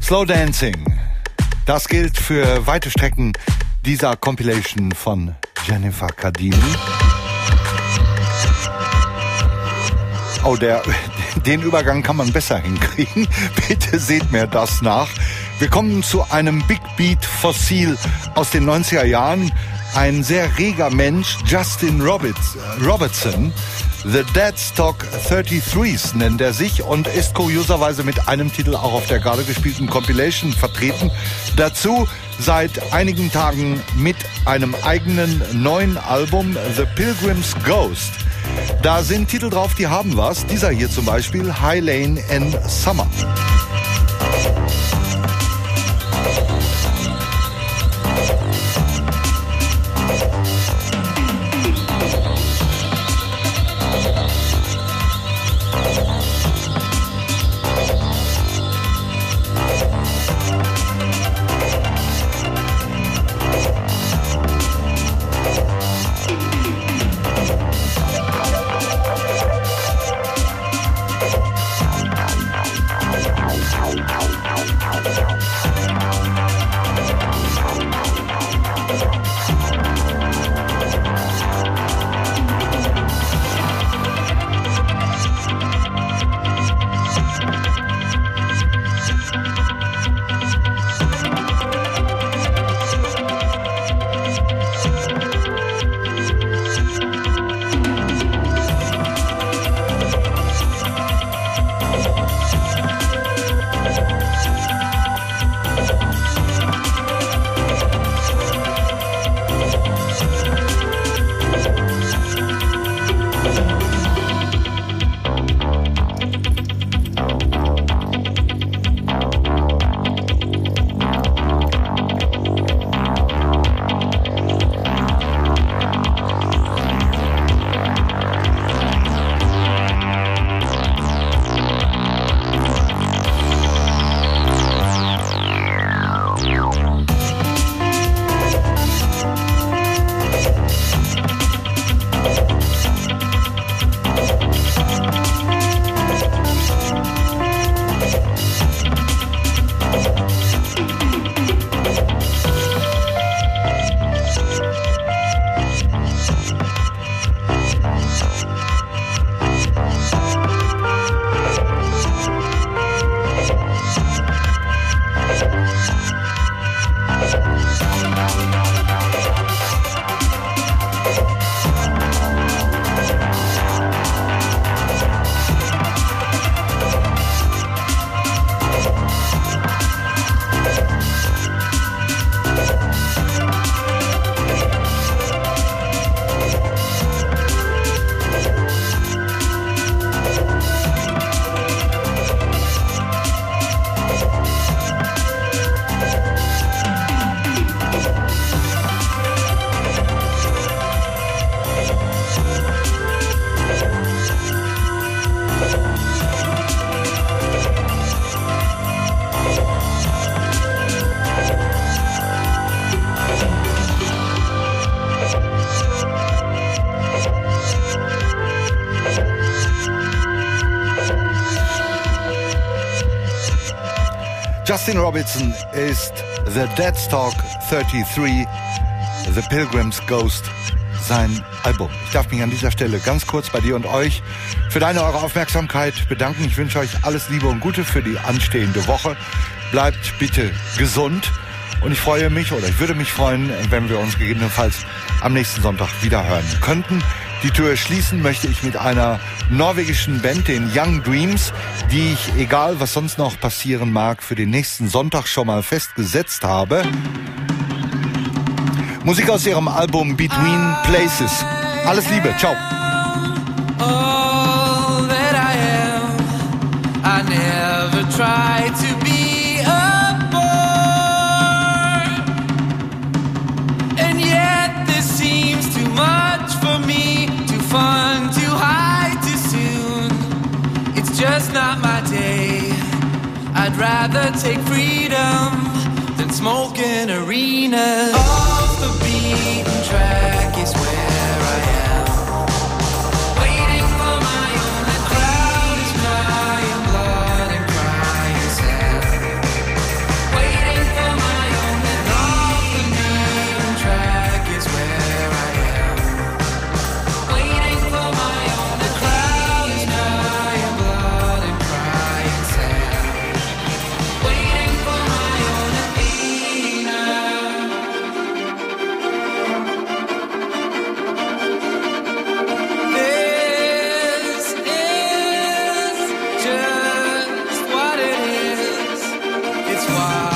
Slow Dancing. Das gilt für weite Strecken dieser Compilation von Jennifer Cardini. Oh, der, den Übergang kann man besser hinkriegen. Bitte seht mir das nach. Wir kommen zu einem Big Beat Fossil aus den neunziger Jahren. Ein sehr reger Mensch, Justin Roberts, Robertson. The Deadstock thirty-threes nennt er sich und ist kurioserweise mit einem Titel auch auf der gerade gespielten Compilation vertreten. Dazu seit einigen Tagen mit einem eigenen neuen Album, The Pilgrim's Ghost. Da sind Titel drauf, die haben was. Dieser hier zum Beispiel, High Lane in Summer. Justin Robertson ist The Deadstock thirty-three, The Pilgrim's Ghost, sein Album. Ich darf mich an dieser Stelle ganz kurz bei dir und euch für deine, eure Aufmerksamkeit bedanken. Ich wünsche euch alles Liebe und Gute für die anstehende Woche. Bleibt bitte gesund und ich freue mich oder ich würde mich freuen, wenn wir uns gegebenenfalls am nächsten Sonntag wieder hören könnten. Die Tür schließen möchte ich mit einer norwegischen Band, den Young Dreams, die ich, egal was sonst noch passieren mag, für den nächsten Sonntag schon mal festgesetzt habe. Musik aus ihrem Album Between Places. Alles Liebe, ciao. All that I am, I never tried to be a bore, and yet this seems too much for me, too fun, too high, too soon. It's just not my day. I'd rather take freedom than smoke in arenas. Off the beaten track is where I am, waiting for my own. The crowd is crying blood and crying sand. why